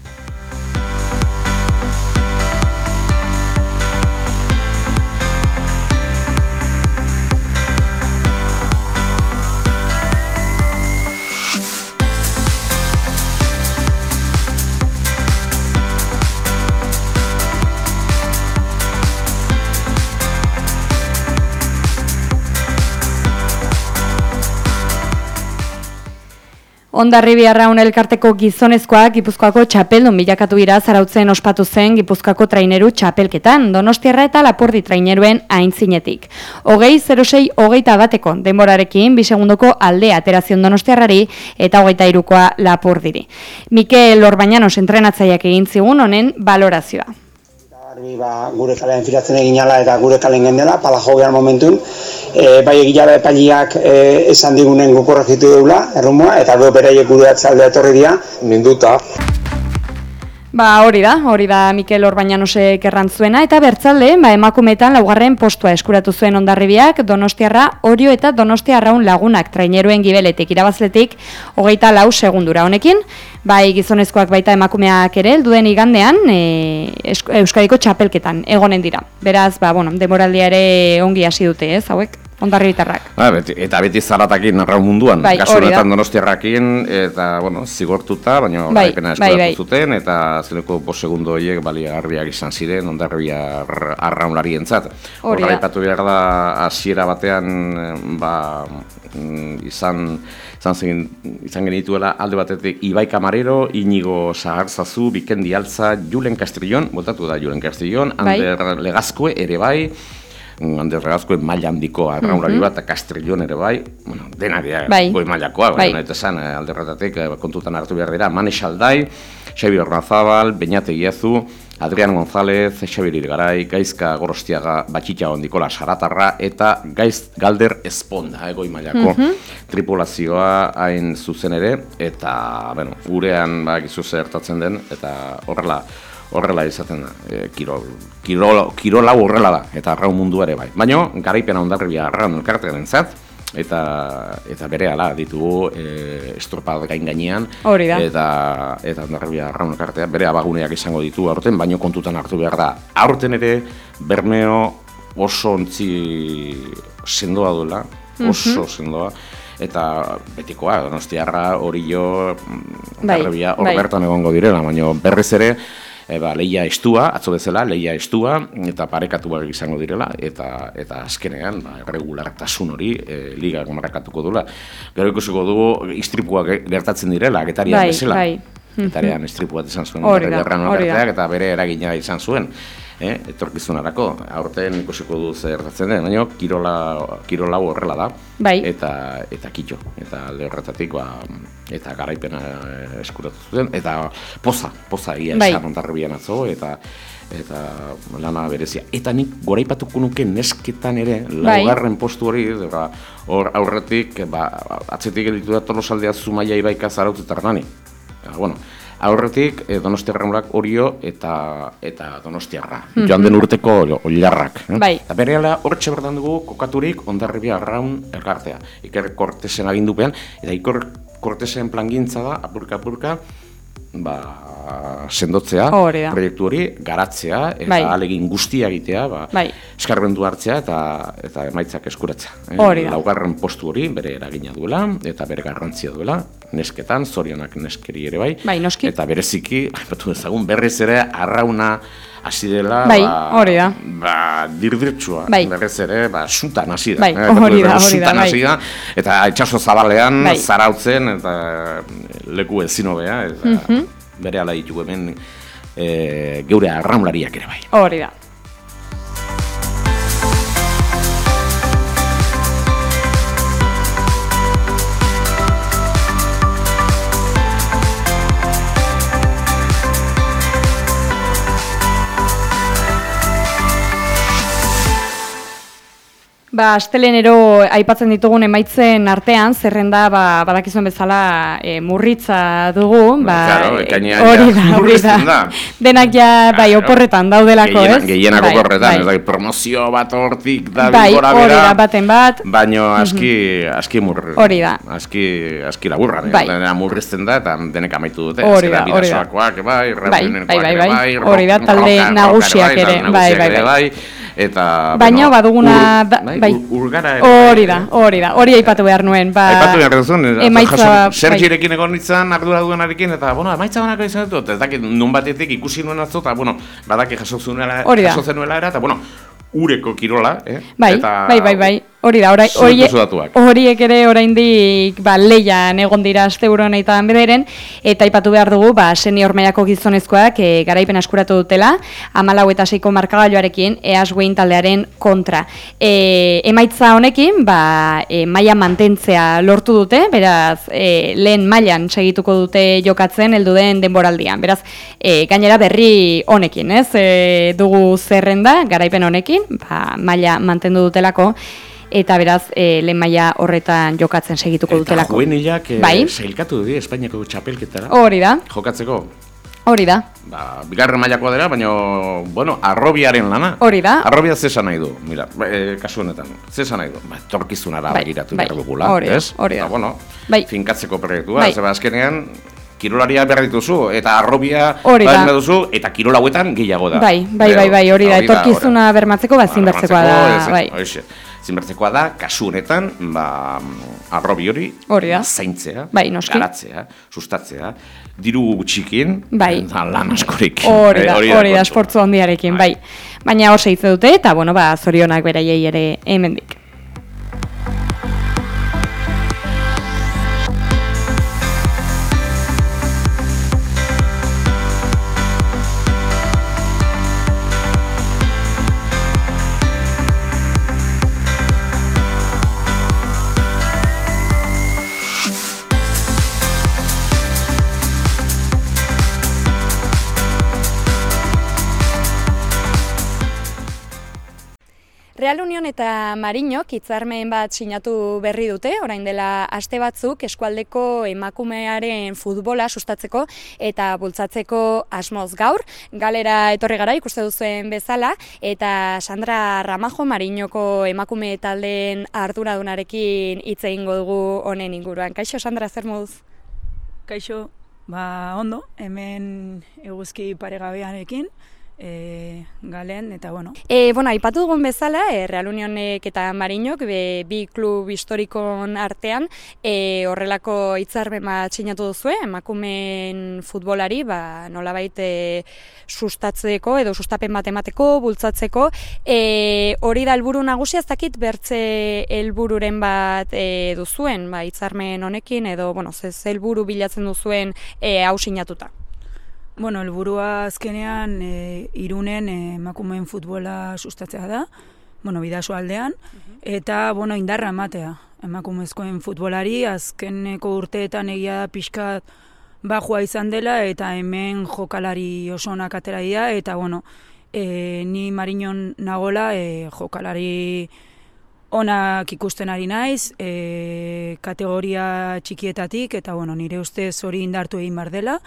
Hondarribi Arraun elkarteko gizonezkoak Gipuzkoako txapeldun bilakatu dira Zarautzen ospatu zen Gipuzkoako traineru txapelketan, Donostiarra eta Lapurdi traineruen aintzinetik. Hogei, zero sei, hogeita bateko denborarekin, bi segundoko aldea aterazion Donostiarrari eta hogeita irukoa Lapurdiri. Mikel Orbañanos entrenatzaileak egin zigun honen balorazioa. Ba, gure kalean filatzen egin ala eta gure kalen gendela, pala jo behar momentun, e, bai egila epailiak e, esan digunen gukorrakitu deula, errumua, eta gero beraiek gure atzaldea etorri dira, ninduta. Ba, hori da, hori da Mikel Orbañanosek errantzuena, eta bertzalde, ba, emakumetan laugarren postua eskuratu zuen Hondarribiak, Donostiarra, Orio eta Donostia Arraun lagunak traineruen gibeletik irabazletik, hogeita lau segundura honekin, bai gizonezkoak baita emakumeak ere, helduen igandean, e, Euskadiko txapelketan egonen dira. Beraz, ba, bueno, demoraldia ere ongi hasi dute, ez, hauek? Hondarribitarrak. Ba, beti, eta beti zaratakin arraun munduan, bai, kasunetan Donostiarrakin, eta, bueno, zigortuta, baina bai, gaipena eskuratu bai, bai. zuten, eta zeneko bost segundo horiek baliagarriak izan ziren Hondarribia arraunlari entzat. Horra aipatu behar da, hasiera batean, ba, izan, izan, zen, izan genituela alde batetik Ibai Camarero, Inigo Sagarzazu, Bikendi Altza, Julen Castrillon, voltatu da Julen Castrillon, bai. Ander Legazkoe ere bai, Ander Legazkoe maila handiko arraunlari bat, eta Castrillon ere bai, bueno, dena dira bai. goi mailakoa, bai. Eta esan, alderratatik kontutan hartu behar dira, Mane Xaldai, Xabi Ornazabal, Beñate Giazu, Adrián González, Xabi Irigaray, Gaizka Gorostiaga, Batxitxago Nikola Saratarra, eta Gaiz Galder Esponda, goi mailako mm -hmm. tripulazioa hain zuzen ere, eta, bueno, gurean ba, gizu zertatzen den, eta horrela, horrela izaten da, e, kirol, kirol, kirol hau horrela da, eta arraun mundu ere bai. Baina, garaipena Hondarribia arraun elkartearen zat, eta eta berehala ditugu e, estropa gain gainean, hori da. Eta, eta Hondarribia arraun elkartea bere abaguneak izango ditu aurten, baino kontutan hartu behar da. Aurten ere, Bermeo oso ontzi sendoa duela, oso mm-hmm. sendoa, eta betikoa, Donostiarra, Orio, Hondarribia, hor bai, bertan egongo direla, baina berriz ere, E, ba, lehia estua, atzo bezala, lehia estua, eta parekatuak izango direla, eta eta azkenean, ba, regulartasun hori, e, ligak marrakatuko duela. Gero ikusiko dugu, istripuak gertatzen direla, getarian bai, bezala. Bai. Getarian istripuak izan zuen, eta bere eragina izan zuen. Eh, etorkizunarako, aurten ikusiko du zer gertatzen den, baina kirola, kirola horrela da, bai. eta eta kitxo, eta alde horretatik, ba, eta garaipena eskuratu zuten, eta poza, poza egia bai. esan Hondarribian atzo, eta eta lana berezia. Eta nik goraipatuko nuke nesketan ere, laugarren bai. postu hori, hor aurretik, ba, atzetik editu da Tolosaldea Zumaia Ibaika Zarautz eta Hernani. Bueno, aurretik eh, Donostiarrak Orio eta eta Donostiarra. Mm-hmm. Joan den urteko Oilarrak. Eh? Bai. Eta berehala hortxe bertan dugu kokaturik Hondarribia Arraun elkartea. Iker Kortesen agindupean, eta Iker Kortesen plangintza da, apurka-apurka, ba, sendotzea, proiektu hori, garatzea, eta bai. Alegin guztia egitea, ba, bai. Eskarbentu hartzea eta eta emaitzak eskuratzea. Eh? Laugarren postu hori bere eragina duela, eta bere garrantzia duela, nesketan, zorionak neskeri ere bai, bai noski. Eta bereziki, batu ezagun, berriz ere arrauna hasi dela, bai, ba, hori da. Ba, dirdirtsua, bai. Berriz ere, ba, sutan hasi da. Bai, eh? hori da, hori da, bai. da, eta itxaso zabalean, bai. Zarautzen, eta leku ezin hobea, eta mm-hmm. bere ala ditugu hemen e, geure arraunlariak ere bai. Hori da. Ba, astelenero aipatzen ditugun emaitzen artean, zerrenda ba, badakizuen bezala e, murritza dugu. Ba, claro, ekainean hori ja, da, hori da. da. Denak ja bai, oporretan daudelako, Gehienak, ez? Gehienak bai, oporretan, bai. ez, promozio bat hortik da bai, bilbora bera. Hori da, baten bat. Baina aski, aski murri. Hori da. Aski, aski laburra. Bai. Murrizten da, eta denek amaitu dute. Hori da, hori da. bai, bai, bai, bai, bai. Hori da, talde nagusiak ere. Bai, bai, bai. Eta, baina bueno, baduguna ur, da, bai, urgara ere, hori da, hori da, hori aipatu behar nuen, ba, aipatu behar duzun, emaitza, Sergirekin bai. Egon nintzen ardura duenarekin, eta, bueno, emaitza banako izan dut, ez dakit, nun batetik ikusi nuen atzo, eta, bueno, badaki jasotzen nuela era, eta, bueno, ureko kirola, eh? Bai, eta, bai, bai, bai. Hori da, orai, horiek, horiek ere oraindik ba, leian egon dira asteburuan eta bederen, eta aipatu behar dugu, ba, senior mailako gizonezkoak e, garaipen askuratu dutela, hamalau eta seiko markagailuarekin, Eas Wayne taldearen kontra. E, emaitza honekin, ba, e, maila mantentzea lortu dute, beraz, e, lehen mailan segituko dute jokatzen heldu den denboraldian. Beraz, e, gainera berri honekin, ez? E, dugu zerrenda, garaipen honekin, ba, maila mantendu dutelako, eta beraz, e, lehen maila horretan jokatzen segituko dutelako. Eta juvenilak e, bai? sailkatu du Espainiako txapelketara. Hori da. Jokatzeko. Hori da. Ba, bigarren mailakoa dela, baina, bueno, arrobiaren lana. Hori da. Arrobia zesan nahi du, mira, e, kasu honetan, zesan nahi du. Ba, torkizunara bai, begiratu bai, behar dugula, hori da, ez? Hori da. Ba, bueno, bai. finkatzeko proiektua, bai. zeba azkenean, kirolaria behar dituzu, eta arrobia behar duzu, eta kirola hauetan gehiago da. Bai, bai, bai, bai, hori da, etorkizuna bermatzeko, ba, zinbertzekoa da, bai. Zinbertzekoa da, kasu honetan, ba, arrobi hori, zaintzea, bai, garatzea, sustatzea, diru txikin, bai. Lan askorik. Hori da, hori da, esportzu handiarekin, bai. Baina hor seitze dute, eta, bueno, ba, zorionak beraiei ere hemendik. Real Union eta Mariñok hitzarmen bat sinatu berri dute, orain dela aste batzuk eskualdeko emakumearen futbola sustatzeko eta bultzatzeko asmoz gaur. Galera etorri gara ikuste duzuen bezala, eta Sandra Ramajo Mariñoko emakume taldeen arduradunarekin hitz egingo dugu honen inguruan. Kaixo, Sandra, zer moduz? Kaixo, ba ondo, hemen eguzki paregabeanekin. E, galen, eta bueno. E, bueno, aipatu dugun bezala, e, Real Unionek eta Mariñok, be, bi klub historikon artean, e, horrelako hitzarmen bat sinatu duzue, emakumeen futbolari, ba, nolabait e, sustatzeko edo sustapen bat emateko, bultzatzeko, e, hori da helburu nagusia, ez dakit bertze helbururen bat e, duzuen, ba, hitzarmen honekin, edo, bueno, ze helburu bilatzen duzuen e, hau sinatuta. Bueno, helburua azkenean e, Irunen e, emakumeen futbola sustatzea da, bueno, Bidaso aldean, uh-huh. eta bueno, indarra ematea emakumezkoen futbolari, azkeneko urteetan egia da pixkat bajua izan dela, eta hemen jokalari oso onak atera dira, eta bueno, e, ni Mariñon nagola e, jokalari onak ikusten ari naiz, e, kategoria txikietatik, eta bueno, nire ustez hori indartu egin bar dela,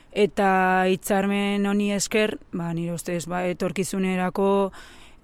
eta hitzarmen honi esker, ba, nire ustez ba, etorkizunerako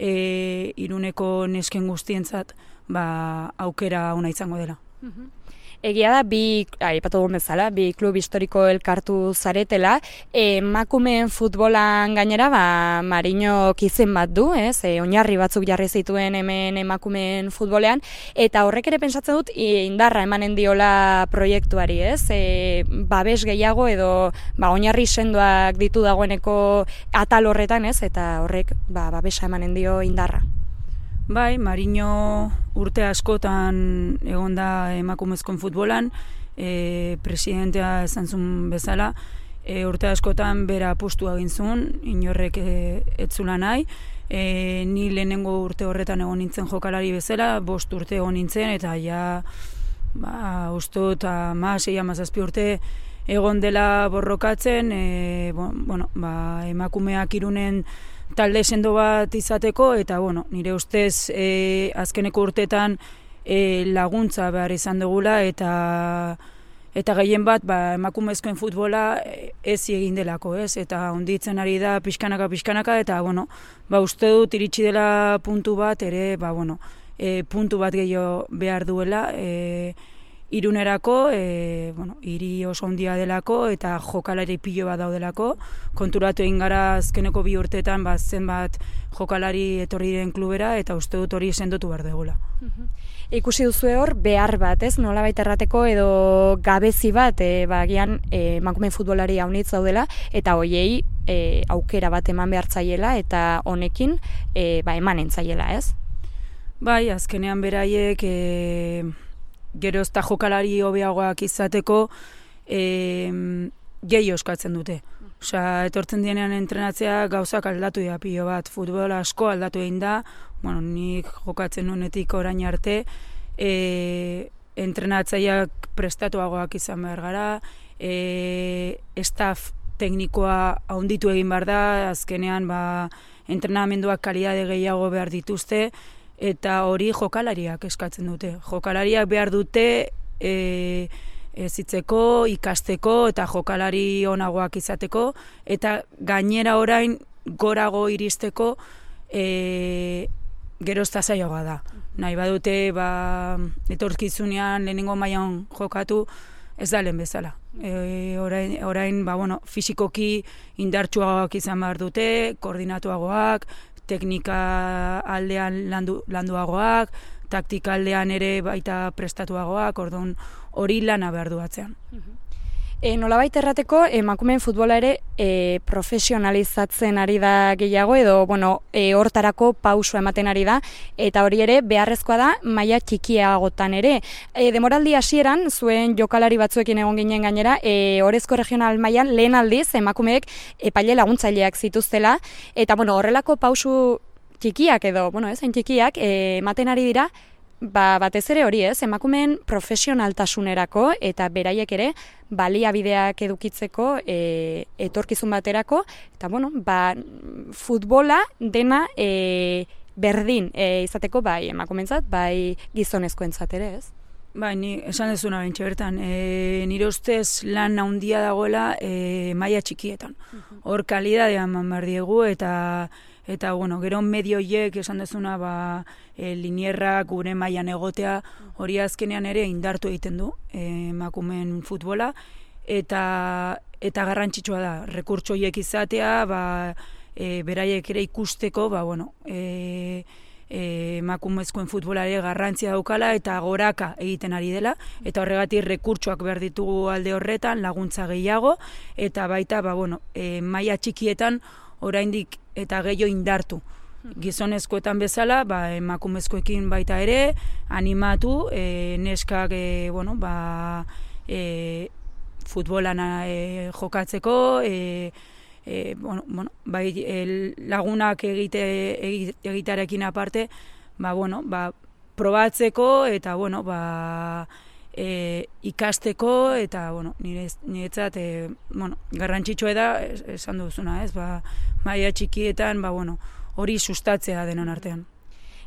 e, Iruneko nesken guztientzat ba, aukera ona izango dela. Egia da, bi, aipatu dugun bezala, bi klub historiko elkartu zaretela, emakumeen futbolan gainera, ba, Mariño izen bat du, ez? E, oinarri batzuk jarri zituen hemen emakumeen futbolean, eta horrek ere pentsatzen dut indarra emanen diola proiektuari, ez? E, babes gehiago edo ba, oinarri sendoak ditu dagoeneko atal horretan, ez? Eta horrek ba, babesa emanen dio indarra. Bai, Mariño urte askotan egon da emakumezkoen futbolan, e, presidentea esan zuen bezala, e, urte askotan bera apustu egin zuen, inorrek e, etzula nahi, e, ni lehenengo urte horretan egon nintzen jokalari bezala, bost urte egon nintzen, eta ja, ba, usto eta ma, sei amazazpi urte egon dela borrokatzen, e, bueno, ba, emakumeak Irunen talde sendo bat izateko, eta bueno, nire ustez e, azkeneko urtetan e, laguntza behar izan dugula, eta eta gehien bat ba, emakumezkoen futbola ez egin delako, ez? Eta onditzen ari da pixkanaka pixkanaka, eta bueno, ba, uste dut iritsi dela puntu bat ere, ba, bueno, e, puntu bat gehiago behar duela, e, Irunerako, e, bueno, hiri oso handia delako eta jokalari pilo bat daudelako. Konturatu egin gara azkeneko bi urteetan ba, zenbat jokalari etorri diren klubera, eta uste dut hori sendotu behar dugula. Ikusi duzu hor behar bat, ez? Nolabait errateko edo gabezi bat, e, ba, gian e, emakume futbolari haunitz daudela, eta hoiei e, aukera bat eman behar zaiela, eta honekin e, ba, eman entzaiela, ez? Bai, azkenean beraiek e, gero ezta jokalari hobeagoak izateko e, gehi oskatzen dute. Osea, etortzen dienean entrenatzea gauzak aldatu dira pilo bat, futbol asko aldatu egin da, bueno, nik jokatzen nuenetik orain arte, e, entrenatzaileak prestatuagoak izan behar gara, e, staff teknikoa handitu egin behar da, azkenean ba, entrenamenduak kalidade gehiago behar dituzte, eta hori jokalariak eskatzen dute. Jokalariak behar dute e, ezitzeko, ikasteko eta jokalari onagoak izateko, eta gainera orain gorago iristeko e, gero ez da zailagoa da. Nahi badute ba, etorkizunean lehenengo mailan jokatu, ez da lehen bezala. E, orain, orain ba, bueno, fisikoki indartsuagoak izan behar dute, koordinatuagoak, teknika aldean landu, landuagoak, taktika aldean ere baita prestatuagoak, orduan hori lana behar du atzean. E, nolabait errateko, emakumeen futbola ere e, profesionalizatzen ari da gehiago, edo bueno, e, hortarako pauso ematen ari da, eta hori ere beharrezkoa da maila txikiagotan ere. E, demoraldi hasieran zuen jokalari batzuekin egon ginen gainera, e, Orezko regional mailan lehen aldiz emakumeek epaile laguntzaileak zituztela, eta bueno, horrelako pausu txikiak edo, bueno, ez, hain txikiak, e, ematen ari dira, ba, batez ere hori ez, emakumeen profesionaltasunerako eta beraiek ere baliabideak edukitzeko e, etorkizun baterako, eta bueno, ba, futbola dena e, berdin e, izateko bai emakumeentzat, bai gizonezkoentzat ere ez. Bai, ni esan dezuna bentsa bertan, e, nire ustez lan handia dagoela e, maila txikietan. Hor kalidadea eman behar diegu, eta Eta, bueno, gero medioiek esan dezuna, ba, e, linierrak gure mailan egotea, hori azkenean ere indartu egiten du e, emakumeen futbola, eta, eta garrantzitsua da, rekurtso horiek izatea, ba, e, beraiek ere ikusteko, ba, bueno, e, e, emakumezkoen futbolare garrantzia daukala, eta goraka egiten ari dela, eta horregatik rekurtsoak behar ditugu alde horretan, laguntza gehiago, eta baita, ba, bueno, e, maila txikietan, oraindik eta gehiago indartu. Gizonezkoetan bezala, ba, emakumezkoekin baita ere, animatu, e, neskak e, bueno, ba, e, futbolan e, jokatzeko, e, e, bueno, bueno, bai, e, lagunak egite, egitarekin aparte, ba, bueno, ba, probatzeko eta bueno, ba, e, ikasteko eta bueno, niretzat e, bueno, garrantzitsua da esan duzuna, ez? Ba, maila txikietan, ba bueno, hori sustatzea denon artean.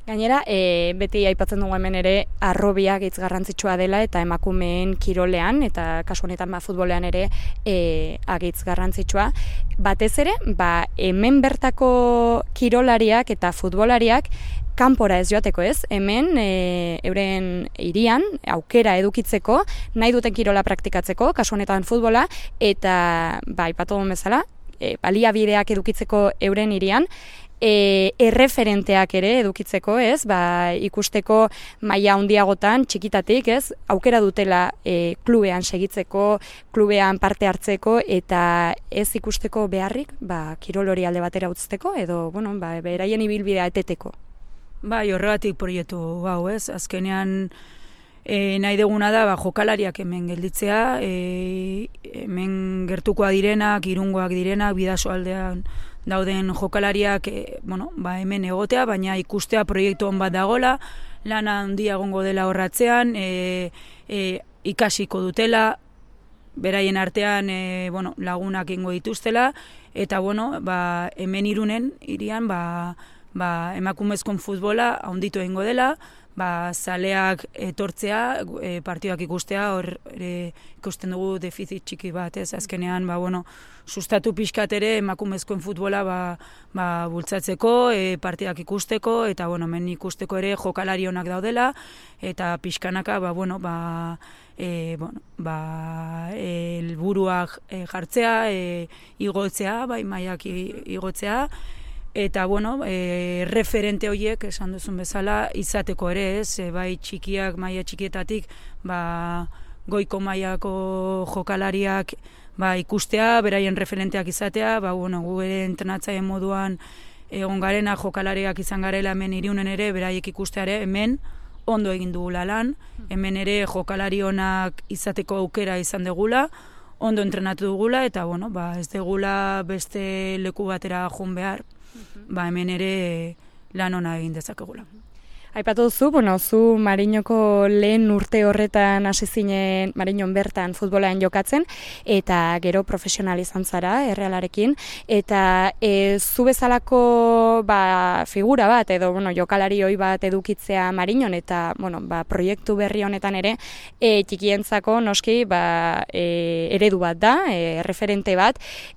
Gainera, e, beti aipatzen dugu hemen ere arrobiak hitz garrantzitsua dela eta emakumeen kirolean eta kasu honetan ba, futbolean ere e, agitz garrantzitsua. Batez ere, ba, hemen bertako kirolariak eta futbolariak kanpora ez joateko ez, hemen e, euren hirian aukera edukitzeko, nahi duten kirola praktikatzeko, kasu honetan futbola, eta ba, aipatu duen bezala, e, baliabideak edukitzeko euren hirian, E, erreferenteak ere edukitzeko, ez, ba, ikusteko maila handiagotan, txikitatik, ez, aukera dutela e, klubean segitzeko, klubean parte hartzeko, eta ez ikusteko beharrik, ba, kirol hori alde batera utzteko, edo, bueno, ba, beraien ibilbidea eteteko. Bai, horregatik proiektu hau, ez, azkenean e, nahi deguna da, ba, jokalariak hemen gelditzea, e, hemen gertukoa direnak, irungoak direnak, Bidasoaldean dauden jokalariak e, bueno, ba, hemen egotea, baina ikustea proiektu hon bat dagola, lana handia egongo dela horratzean, e, e, ikasiko dutela, beraien artean e, bueno, lagunak ingo dituztela, eta bueno, ba, hemen Irunen, hirian, ba, ba, emakumezkon futbola handitu egingo dela, ba, zaleak etortzea, e, partidak ikustea, hor e, ikusten dugu defizit txiki bat, ez, azkenean, ba, bueno, sustatu pixkat ere emakumezkoen futbola ba, ba, bultzatzeko, e, partidak ikusteko, eta, bueno, men ikusteko ere jokalari onak daudela, eta pixkanaka, ba, bueno, ba, e, bueno, ba, helburuak e, jartzea, e, igotzea, bai, mailak igotzea, eta, bueno, e, referente horiek, esan duzun bezala, izateko ere, ez, e, bai txikiak, maila txikietatik, ba, goiko mailako jokalariak ba, ikustea, beraien referenteak izatea, ba, bueno, gu ere entrenatzaien moduan egon garena jokalariak izan garela hemen Irunen ere, beraiek ikusteare hemen ondo egin dugula lan, hemen ere jokalari onak izateko aukera izan dugula, ondo entrenatu dugula, eta, bueno, ba, ez dugula beste leku batera joan behar, ba, hemen ere lan ona egin dezakegula. Aipatu duzu, bueno, zu Mariñoko lehen urte horretan hasi zinen Mariñon bertan futbolean jokatzen, eta gero profesional izan zara, Errealarekin, eta e, zu bezalako ba, figura bat, edo bueno, jokalari hoi bat edukitzea Mariñon, eta bueno, ba, proiektu berri honetan ere, e, txikientzako noski ba, e, eredu bat da, e, referente bat,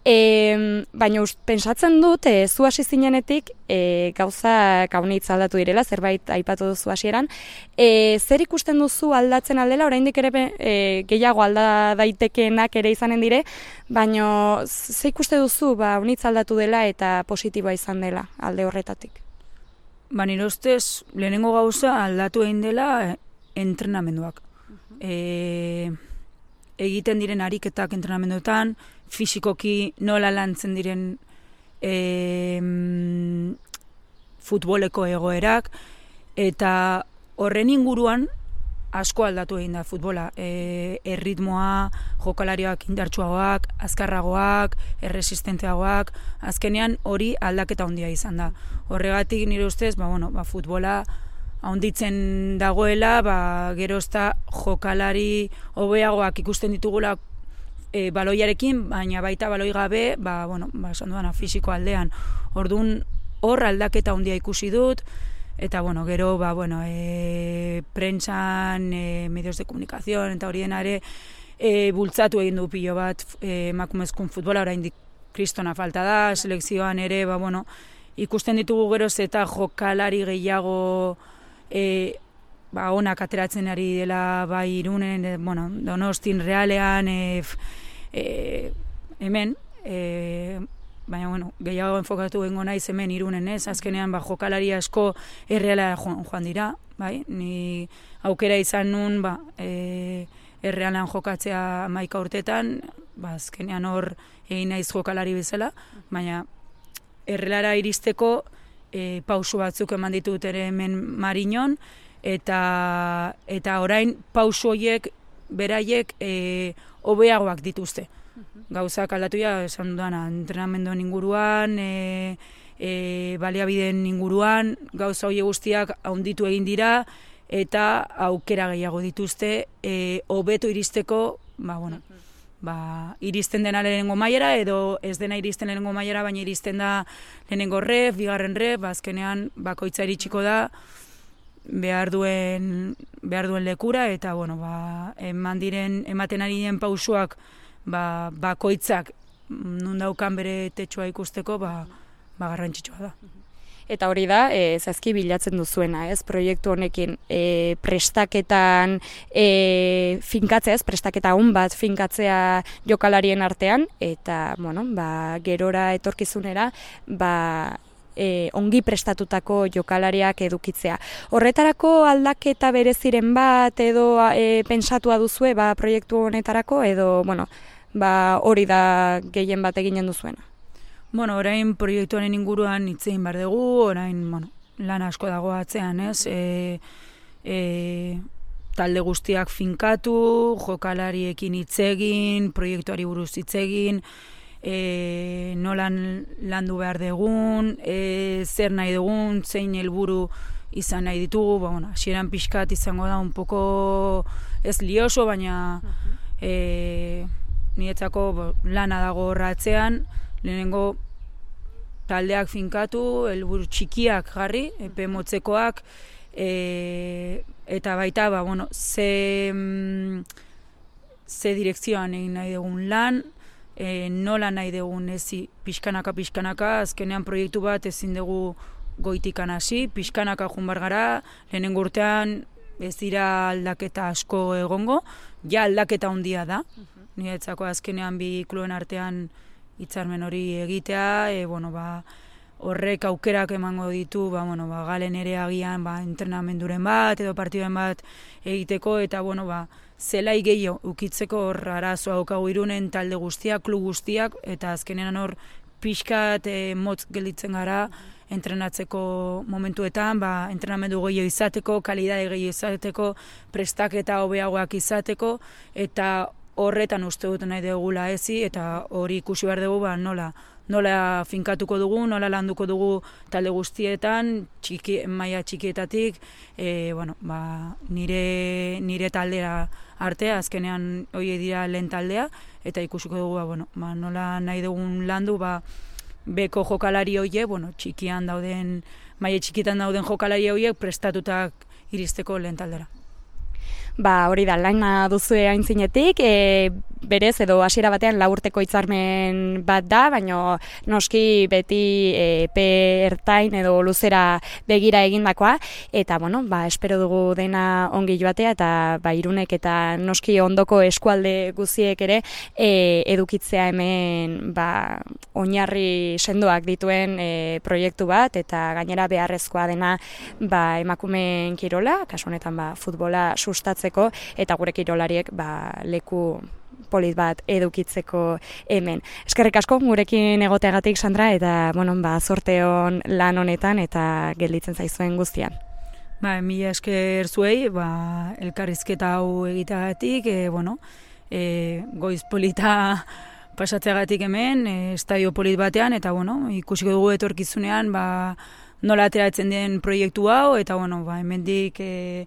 e, baina pentsatzen dut, e, zu hasi zinenetik, e, gauza kaunitz aldatu direla, zerbait aipatu duzu hasieran. E, zer ikusten duzu aldatzen aldela, oraindik ere e, gehiago alda daitekeenak ere izanen dire, baina zer ikuste duzu ba, unitz aldatu dela eta positiboa izan dela alde horretatik? Ba, nire ustez, lehenengo gauza aldatu egin dela entrenamenduak. E, egiten diren ariketak entrenamenduetan, fisikoki nola lantzen diren e, futboleko egoerak, eta horren inguruan asko aldatu egin da futbola. E, erritmoa, jokalariak indartsuagoak, azkarragoak, erresistenteagoak, azkenean hori aldaketa handia izan da. Horregatik nire ustez, ba, bueno, ba, futbola handitzen dagoela, ba, gerozta jokalari hobeagoak ikusten ditugula e, baloiarekin, baina baita baloi gabe, ba, bueno, ba, esan duana, fisiko aldean. Orduan, hor aldaketa handia ikusi dut, eta, bueno, gero, ba, bueno, e, prentsan, e, medios de comunicación, eta horien ere, e, bultzatu egin du pilo bat e, emakumezkun futbola, oraindik kristona falta da, selekzioan ere, ba, bueno, ikusten ditugu geroz eta jokalari gehiago e, ba, onak ateratzen ari dela bai Irunen, e, bueno, Donostin, Realean, e, e, hemen, e, baina, bueno, gehiago enfokatu gengo naiz hemen Irunen, ez? Azkenean, ba, jokalari asko Erreala joan, joan dira, bai? Ni aukera izan nun, ba, e, Errealan jokatzea hamaika urtetan, ba, azkenean hor egin naiz jokalari bezala, baina Errealara iristeko e, pausu batzuk eman ditut ere hemen Mariñon, eta, eta orain pausu horiek beraiek e, hobeagoak dituzte. Gauzak aldatu ja, esan dudana, entrenamenduen inguruan, e, e, baliabideen inguruan, gauza hori guztiak handitu egin dira, eta aukera gehiago dituzte, e, hobeto iristeko, ba, bueno, ba, iristen dena lehenengo mailara, edo ez dena iristen lehenengo mailara, baina iristen da lehenengo ref, bigarren ref, ba, azkenean bakoitza iritsiko da behar duen, behar duen lekura, eta bueno, ba, eman diren, ematen ari diren pausuak ba, bakoitzak nun daukan bere tetxoa ikusteko, ba, ba garrantzitsua da. Eta hori da, e, zazki bilatzen duzuena, ez, proiektu honekin e, prestaketan e, finkatzea, ez, prestaketa hon bat finkatzea jokalarien artean, eta, bueno, ba, gerora etorkizunera, ba, e, ongi prestatutako jokalariak edukitzea. Horretarako aldaketa bereziren bat edo e, pensatua duzue, ba, proiektu honetarako, edo, bueno, ba, hori da gehien bat eginen duzuena. Bueno, orain proiektuaren inguruan hitz egin behar dugu, orain, bueno, lan asko dago atzean, ez? E, e, talde guztiak finkatu, jokalariekin hitz egin, proiektuari buruz hitz egin, e, nolan landu behar dugun, e, zer nahi dugun, zein helburu izan nahi ditugu, ba, bueno, hasieran pixkat izango da un poco ez lioso, baina e, niretzako bo, lana dago horratzean, lehenengo taldeak finkatu, helburu txikiak jarri, epe motzekoak, e, eta baita, ba, bueno, ze, ze direkzioan egin nahi dugun lan, e, nola nahi dugun ezi pixkanaka pixkanaka, azkenean proiektu bat ezin dugu goitikan hasi, pixkanaka joan bar gara, lehenengo urtean ez dira aldaketa asko egongo, ja aldaketa handia da, niretzako azkenean bi kluen artean hitzarmen hori egitea, e, bueno, ba, horrek aukerak emango ditu, ba, bueno, ba, galen ere agian ba, entrenamenduren bat edo partidoen bat egiteko, eta bueno, ba, zelai gehiago ukitzeko hor arazoa daukagu Irunen talde guztiak, klub guztiak, eta azkenean hor pixkat e, motz gelditzen gara entrenatzeko momentuetan, ba, entrenamendu gehiago izateko, kalidade gehiago izateko, prestaketa hobeagoak izateko, eta horretan uste dut nahi dugula ezi, eta hori ikusi behar dugu ba, nola, nola finkatuko dugu, nola landuko dugu talde guztietan, txiki, maila txikietatik, e, bueno, ba, nire, nire taldea arte, azkenean hori dira lehen taldea, eta ikusiko dugu ba, bueno, ba, nola nahi dugun landu, ba, beko jokalari hoiek, bueno, txikian dauden, maila txikitan dauden jokalari hoiek prestatutak iristeko lehen taldera. Ba, hori da, lana duzue aintzinetik, e, berez edo hasiera batean lau urteko hitzarmen bat da, baina noski beti epe ertain edo luzera begira egindakoa, eta bueno, ba, espero dugu dena ongi joatea, eta ba, Irunek eta noski ondoko eskualde guziek ere e, edukitzea hemen ba, oinarri sendoak dituen e, proiektu bat, eta gainera beharrezkoa dena ba, emakumeen kirola, kasu honetan ba, futbola sustatzeko, eta gure kirolariek ba, leku polit bat edukitzeko hemen. Eskerrik asko gurekin egoteagatik, Sandra, eta bueno, ba, zorte on lan honetan eta gelditzen zaizuen guztian. Ba, mila esker zuei, ba, elkarrizketa hau egiteagatik, e, bueno, e, goiz polita pasatzeagatik hemen, e, estadio polit batean, eta bueno, ikusiko dugu etorkizunean, ba, nola ateratzen den proiektu hau, eta bueno, ba, hemendik e,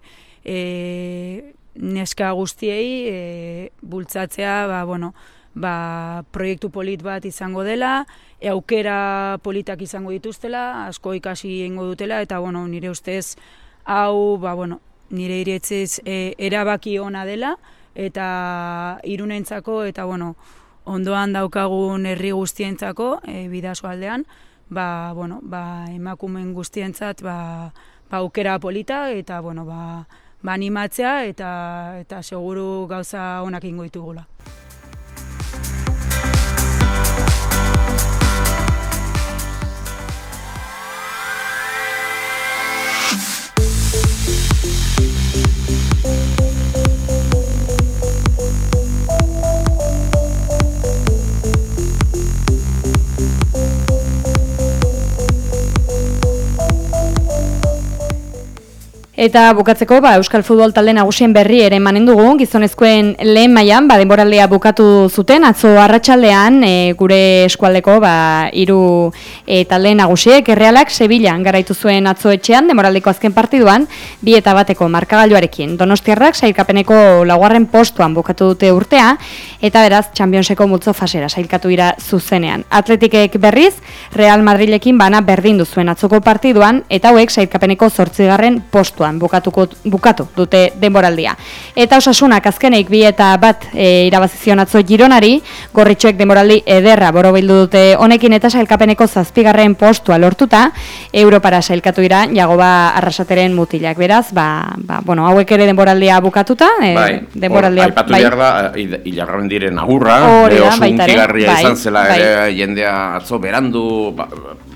e, neska guztiei e, bultzatzea, ba, bueno, ba, proiektu polit bat izango dela, e, aukera politak izango dituztela, asko ikasi egingo dutela, eta bueno, nire ustez hau, ba, bueno, nire iretzez e, erabaki ona dela, eta Irunentzako, eta bueno, ondoan daukagun herri guztientzako, e, Bidasoaldean, ba, bueno, ba, emakumeen guztientzat ba, ba, aukera polita, eta bueno, ba, ba animatzea, eta, eta seguru gauza onak ingo ditugula. Eta bukatzeko, ba, Euskal Futbol talde nagusien berri ere emanen dugu, gizonezkoen lehen mailan, ba, denboraldea bukatu zuten, atzo arratsaldean e, gure eskualdeko ba, hiru e, talde nagusiek, Errealak Sevillan garaitu zuen atzo etxean, denboraldeko azken partiduan, bi eta bateko markagailuarekin. Donostiarrak sailkapeneko laugarren postuan bukatu dute urtea, eta beraz, Championseko multzo fasera sailkatu dira zuzenean. Atletikek berriz, Real Madrilekin bana berdindu zuen atzoko partiduan, eta hauek sailkapeneko zortzigarren postuan bukatuko bukatu dute denboraldia. Eta Osasunak azkeneik bi eta bat e, irabazizion atzo Gironari, gorritxoek denboraldi ederra borobildu dute honekin eta sailkapeneko zazpigarren postua lortuta, Europara sailkatu dira Jagoba Arrasateren mutilak. Beraz, ba, ba, bueno, hauek ere denboraldia bukatuta, e, bai, denboraldia aipatu bai. behar da, Ilarraben diren agurra, oso unkigarria bai, izan zela bai. ere jendea atzo berandu, ba,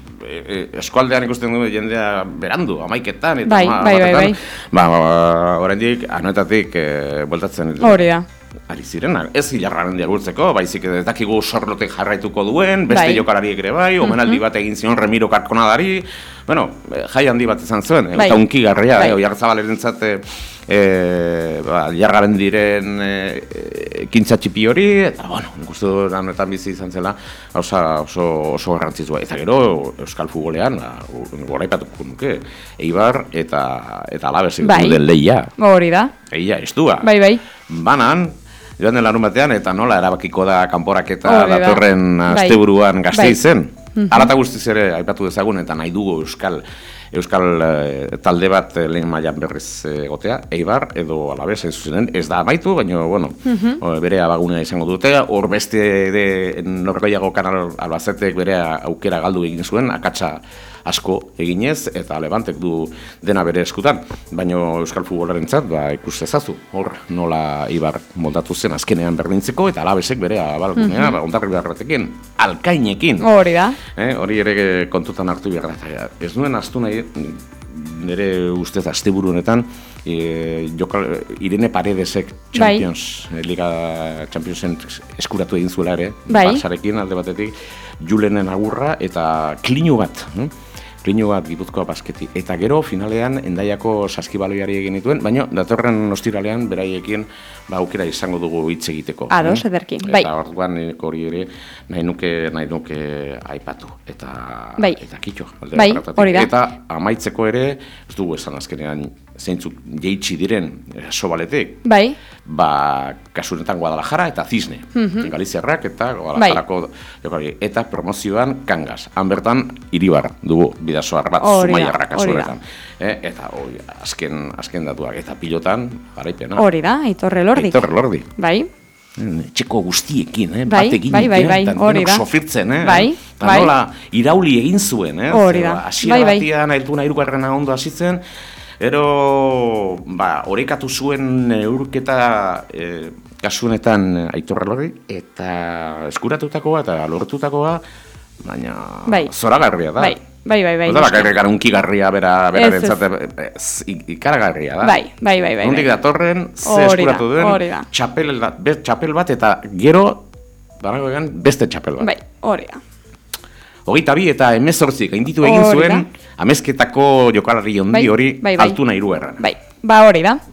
eskualdean ikusten du jendea berandu, amaiketan, eta bai, ma, bai, bai, bai. Ba, oraindik anoetatik e, bueltatzen hori da. Ari zirenak, ez Ilarraren diagurtzeko, baizik ez dakigu sorlotek jarraituko duen, beste bai. Jokalariek ere bai, omenaldi bat egin zion Remiro Karkonadari, bueno, jai handi bat izan zuen, bai. Eta unkigarria, bai. e, Oiartzabalerentzat e, e, ba, Ilarraren diren e, kintza txipi hori, eta bueno, ikustu anoetan bizi izan zela, oso, oso, oso garrantzitsua. Eta gero, Euskal Futbolean, goraipatuko nuke, Eibar eta, eta Alabesek bai. Duen lehia. Hori da. Eia, estua. Bai, bai. Banan, joan den larun batean, eta nola erabakiko da kanporaketa datorren asteburuan bai. Gasteizen. Bai. Alata guztiz ere aipatu dezagun, eta nahi dugu Euskal Euskal e, talde bat e, lehen mailan berriz egotea, Eibar edo Alabes, ez zuzenen, ez da amaitu, baina, bueno, uh-huh. bere abagunea izango dute, hor beste de norgaiago kanal Albacetek bere aukera galdu egin zuen, akatsa asko eginez, eta Levantek du dena bere eskutan, baina Euskal Futbolarentzat, ba, ikus ezazu, hor nola Eibar moldatu zen azkenean berdintzeko, eta Alabesek bere abalgunea, uh-huh. ba, ondarri beharretekin, alkainekin. Hori da. Eh, hori ere kontutan hartu behar da. Ez duen astu nahi, nire ustez asteburu honetan, e, jokal, Irene Paredesek Champions, bai. Liga Championsen eskuratu egin zuela ere, bai. Barsarekin alde batetik, Julenen agurra eta klinu bat, hm? Klinu bat Gipuzkoa basketi. Eta gero, finalean, Endaiako saskibaloiari egin dituen, baina datorren ostiralean beraiekin ba, aukera izango dugu hitz egiteko. Ados, ederki, bai. Eta orduan hori ere nahi nuke, nahi nuke aipatu. Eta, bai. Eta kitxo. Bai, hori da. Eta amaitzeko ere, ez dugu esan azkenean zeintzuk jeitsi diren Sobaletek. Bai. Ba, kasunetan Guadalajara eta Cisne. Uh-huh. Galiziarrak eta Guadalajarako bai. Eta promozioan Kangas. Han bertan Iribar dugu bidasoar bat Zumaiarra kasunetan. Eh, eta hori, azken, azken datuak. Eta pilotan, garaipena. Hori da, Aitor Elordi. Aitor Elordi. Bai. Txeko guztiekin, eh? Bai, batekin, bai, bai, bai, hori da. Sofirtzen, eh? Bai, bai. Nola, irauli egin zuen, eh? Hori da. Asia bai, batian, ailtu nahi irugarrena ondo hasitzen, ero, ba, orekatu zuen urketa e, kasunetan Aitor Elordi, eta eskuratutakoa eta lortutakoa, baina bai. Zoragarria da. Bai. Bai, bai, bai. Oda bakarrik unkigarria bera berarentzat ikaragarria da. Bai, bai, bai, bai. Nondik datorren ze eskuratu duen txapel bat, txapel bat eta gero banago egan beste txapel bat. Bai, hori da. Hogeita bi eta hemezortzi gainditu egin zuen amezketako jokalari ondi hori Altuna Hiruerran. Bai, ba hori da.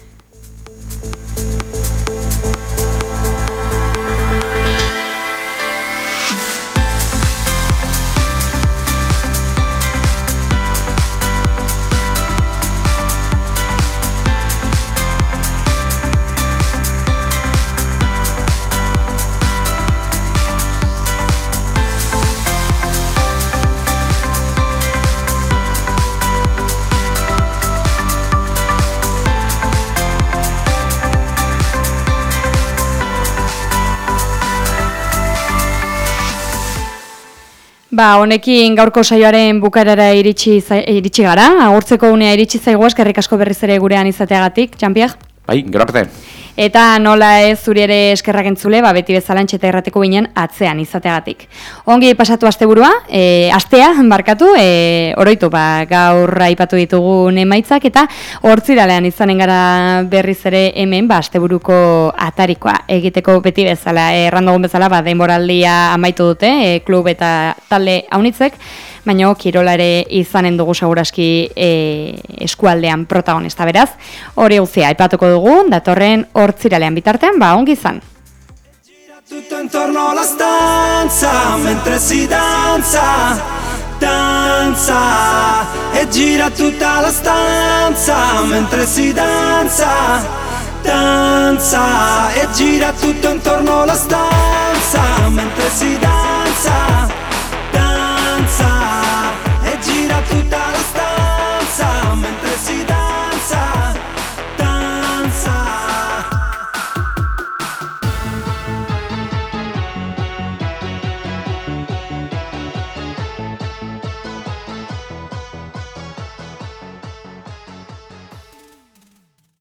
Ba, honekin gaurko saioaren bukarara iritsi, iritsi gara, agurtzeko unea iritsi zaigu, eskerrik asko berriz ere gurean izateagatik, Jean-Pierre? Bai, gero arte. Eta nola ez zuri ere eskerrak entzule, ba, beti bezala Antxeta Irratiko ginen atzean izateagatik. Ongi pasatu asteburua, e, astea, barkatu, e, oroitu, ba, gaur aipatu ditugun emaitzak, eta hortziralean izanen gara berriz ere hemen, ba, asteburuko atarikoa egiteko beti bezala, errandogun bezala, ba, denboraldia amaitu dute, e, klub eta talde haunitzek, baina kirolare izanen dugu seguraski e, eskualdean protagonista beraz. Hori guztia aipatuko dugu, datorren hortziralean bitartean, ba, ongi izan. Tutto intorno alla stanza, mentre si danza, danza, e gira tutta la stanza, mentre si danza, danza, e gira tutto intorno alla stanza, mentre si danza.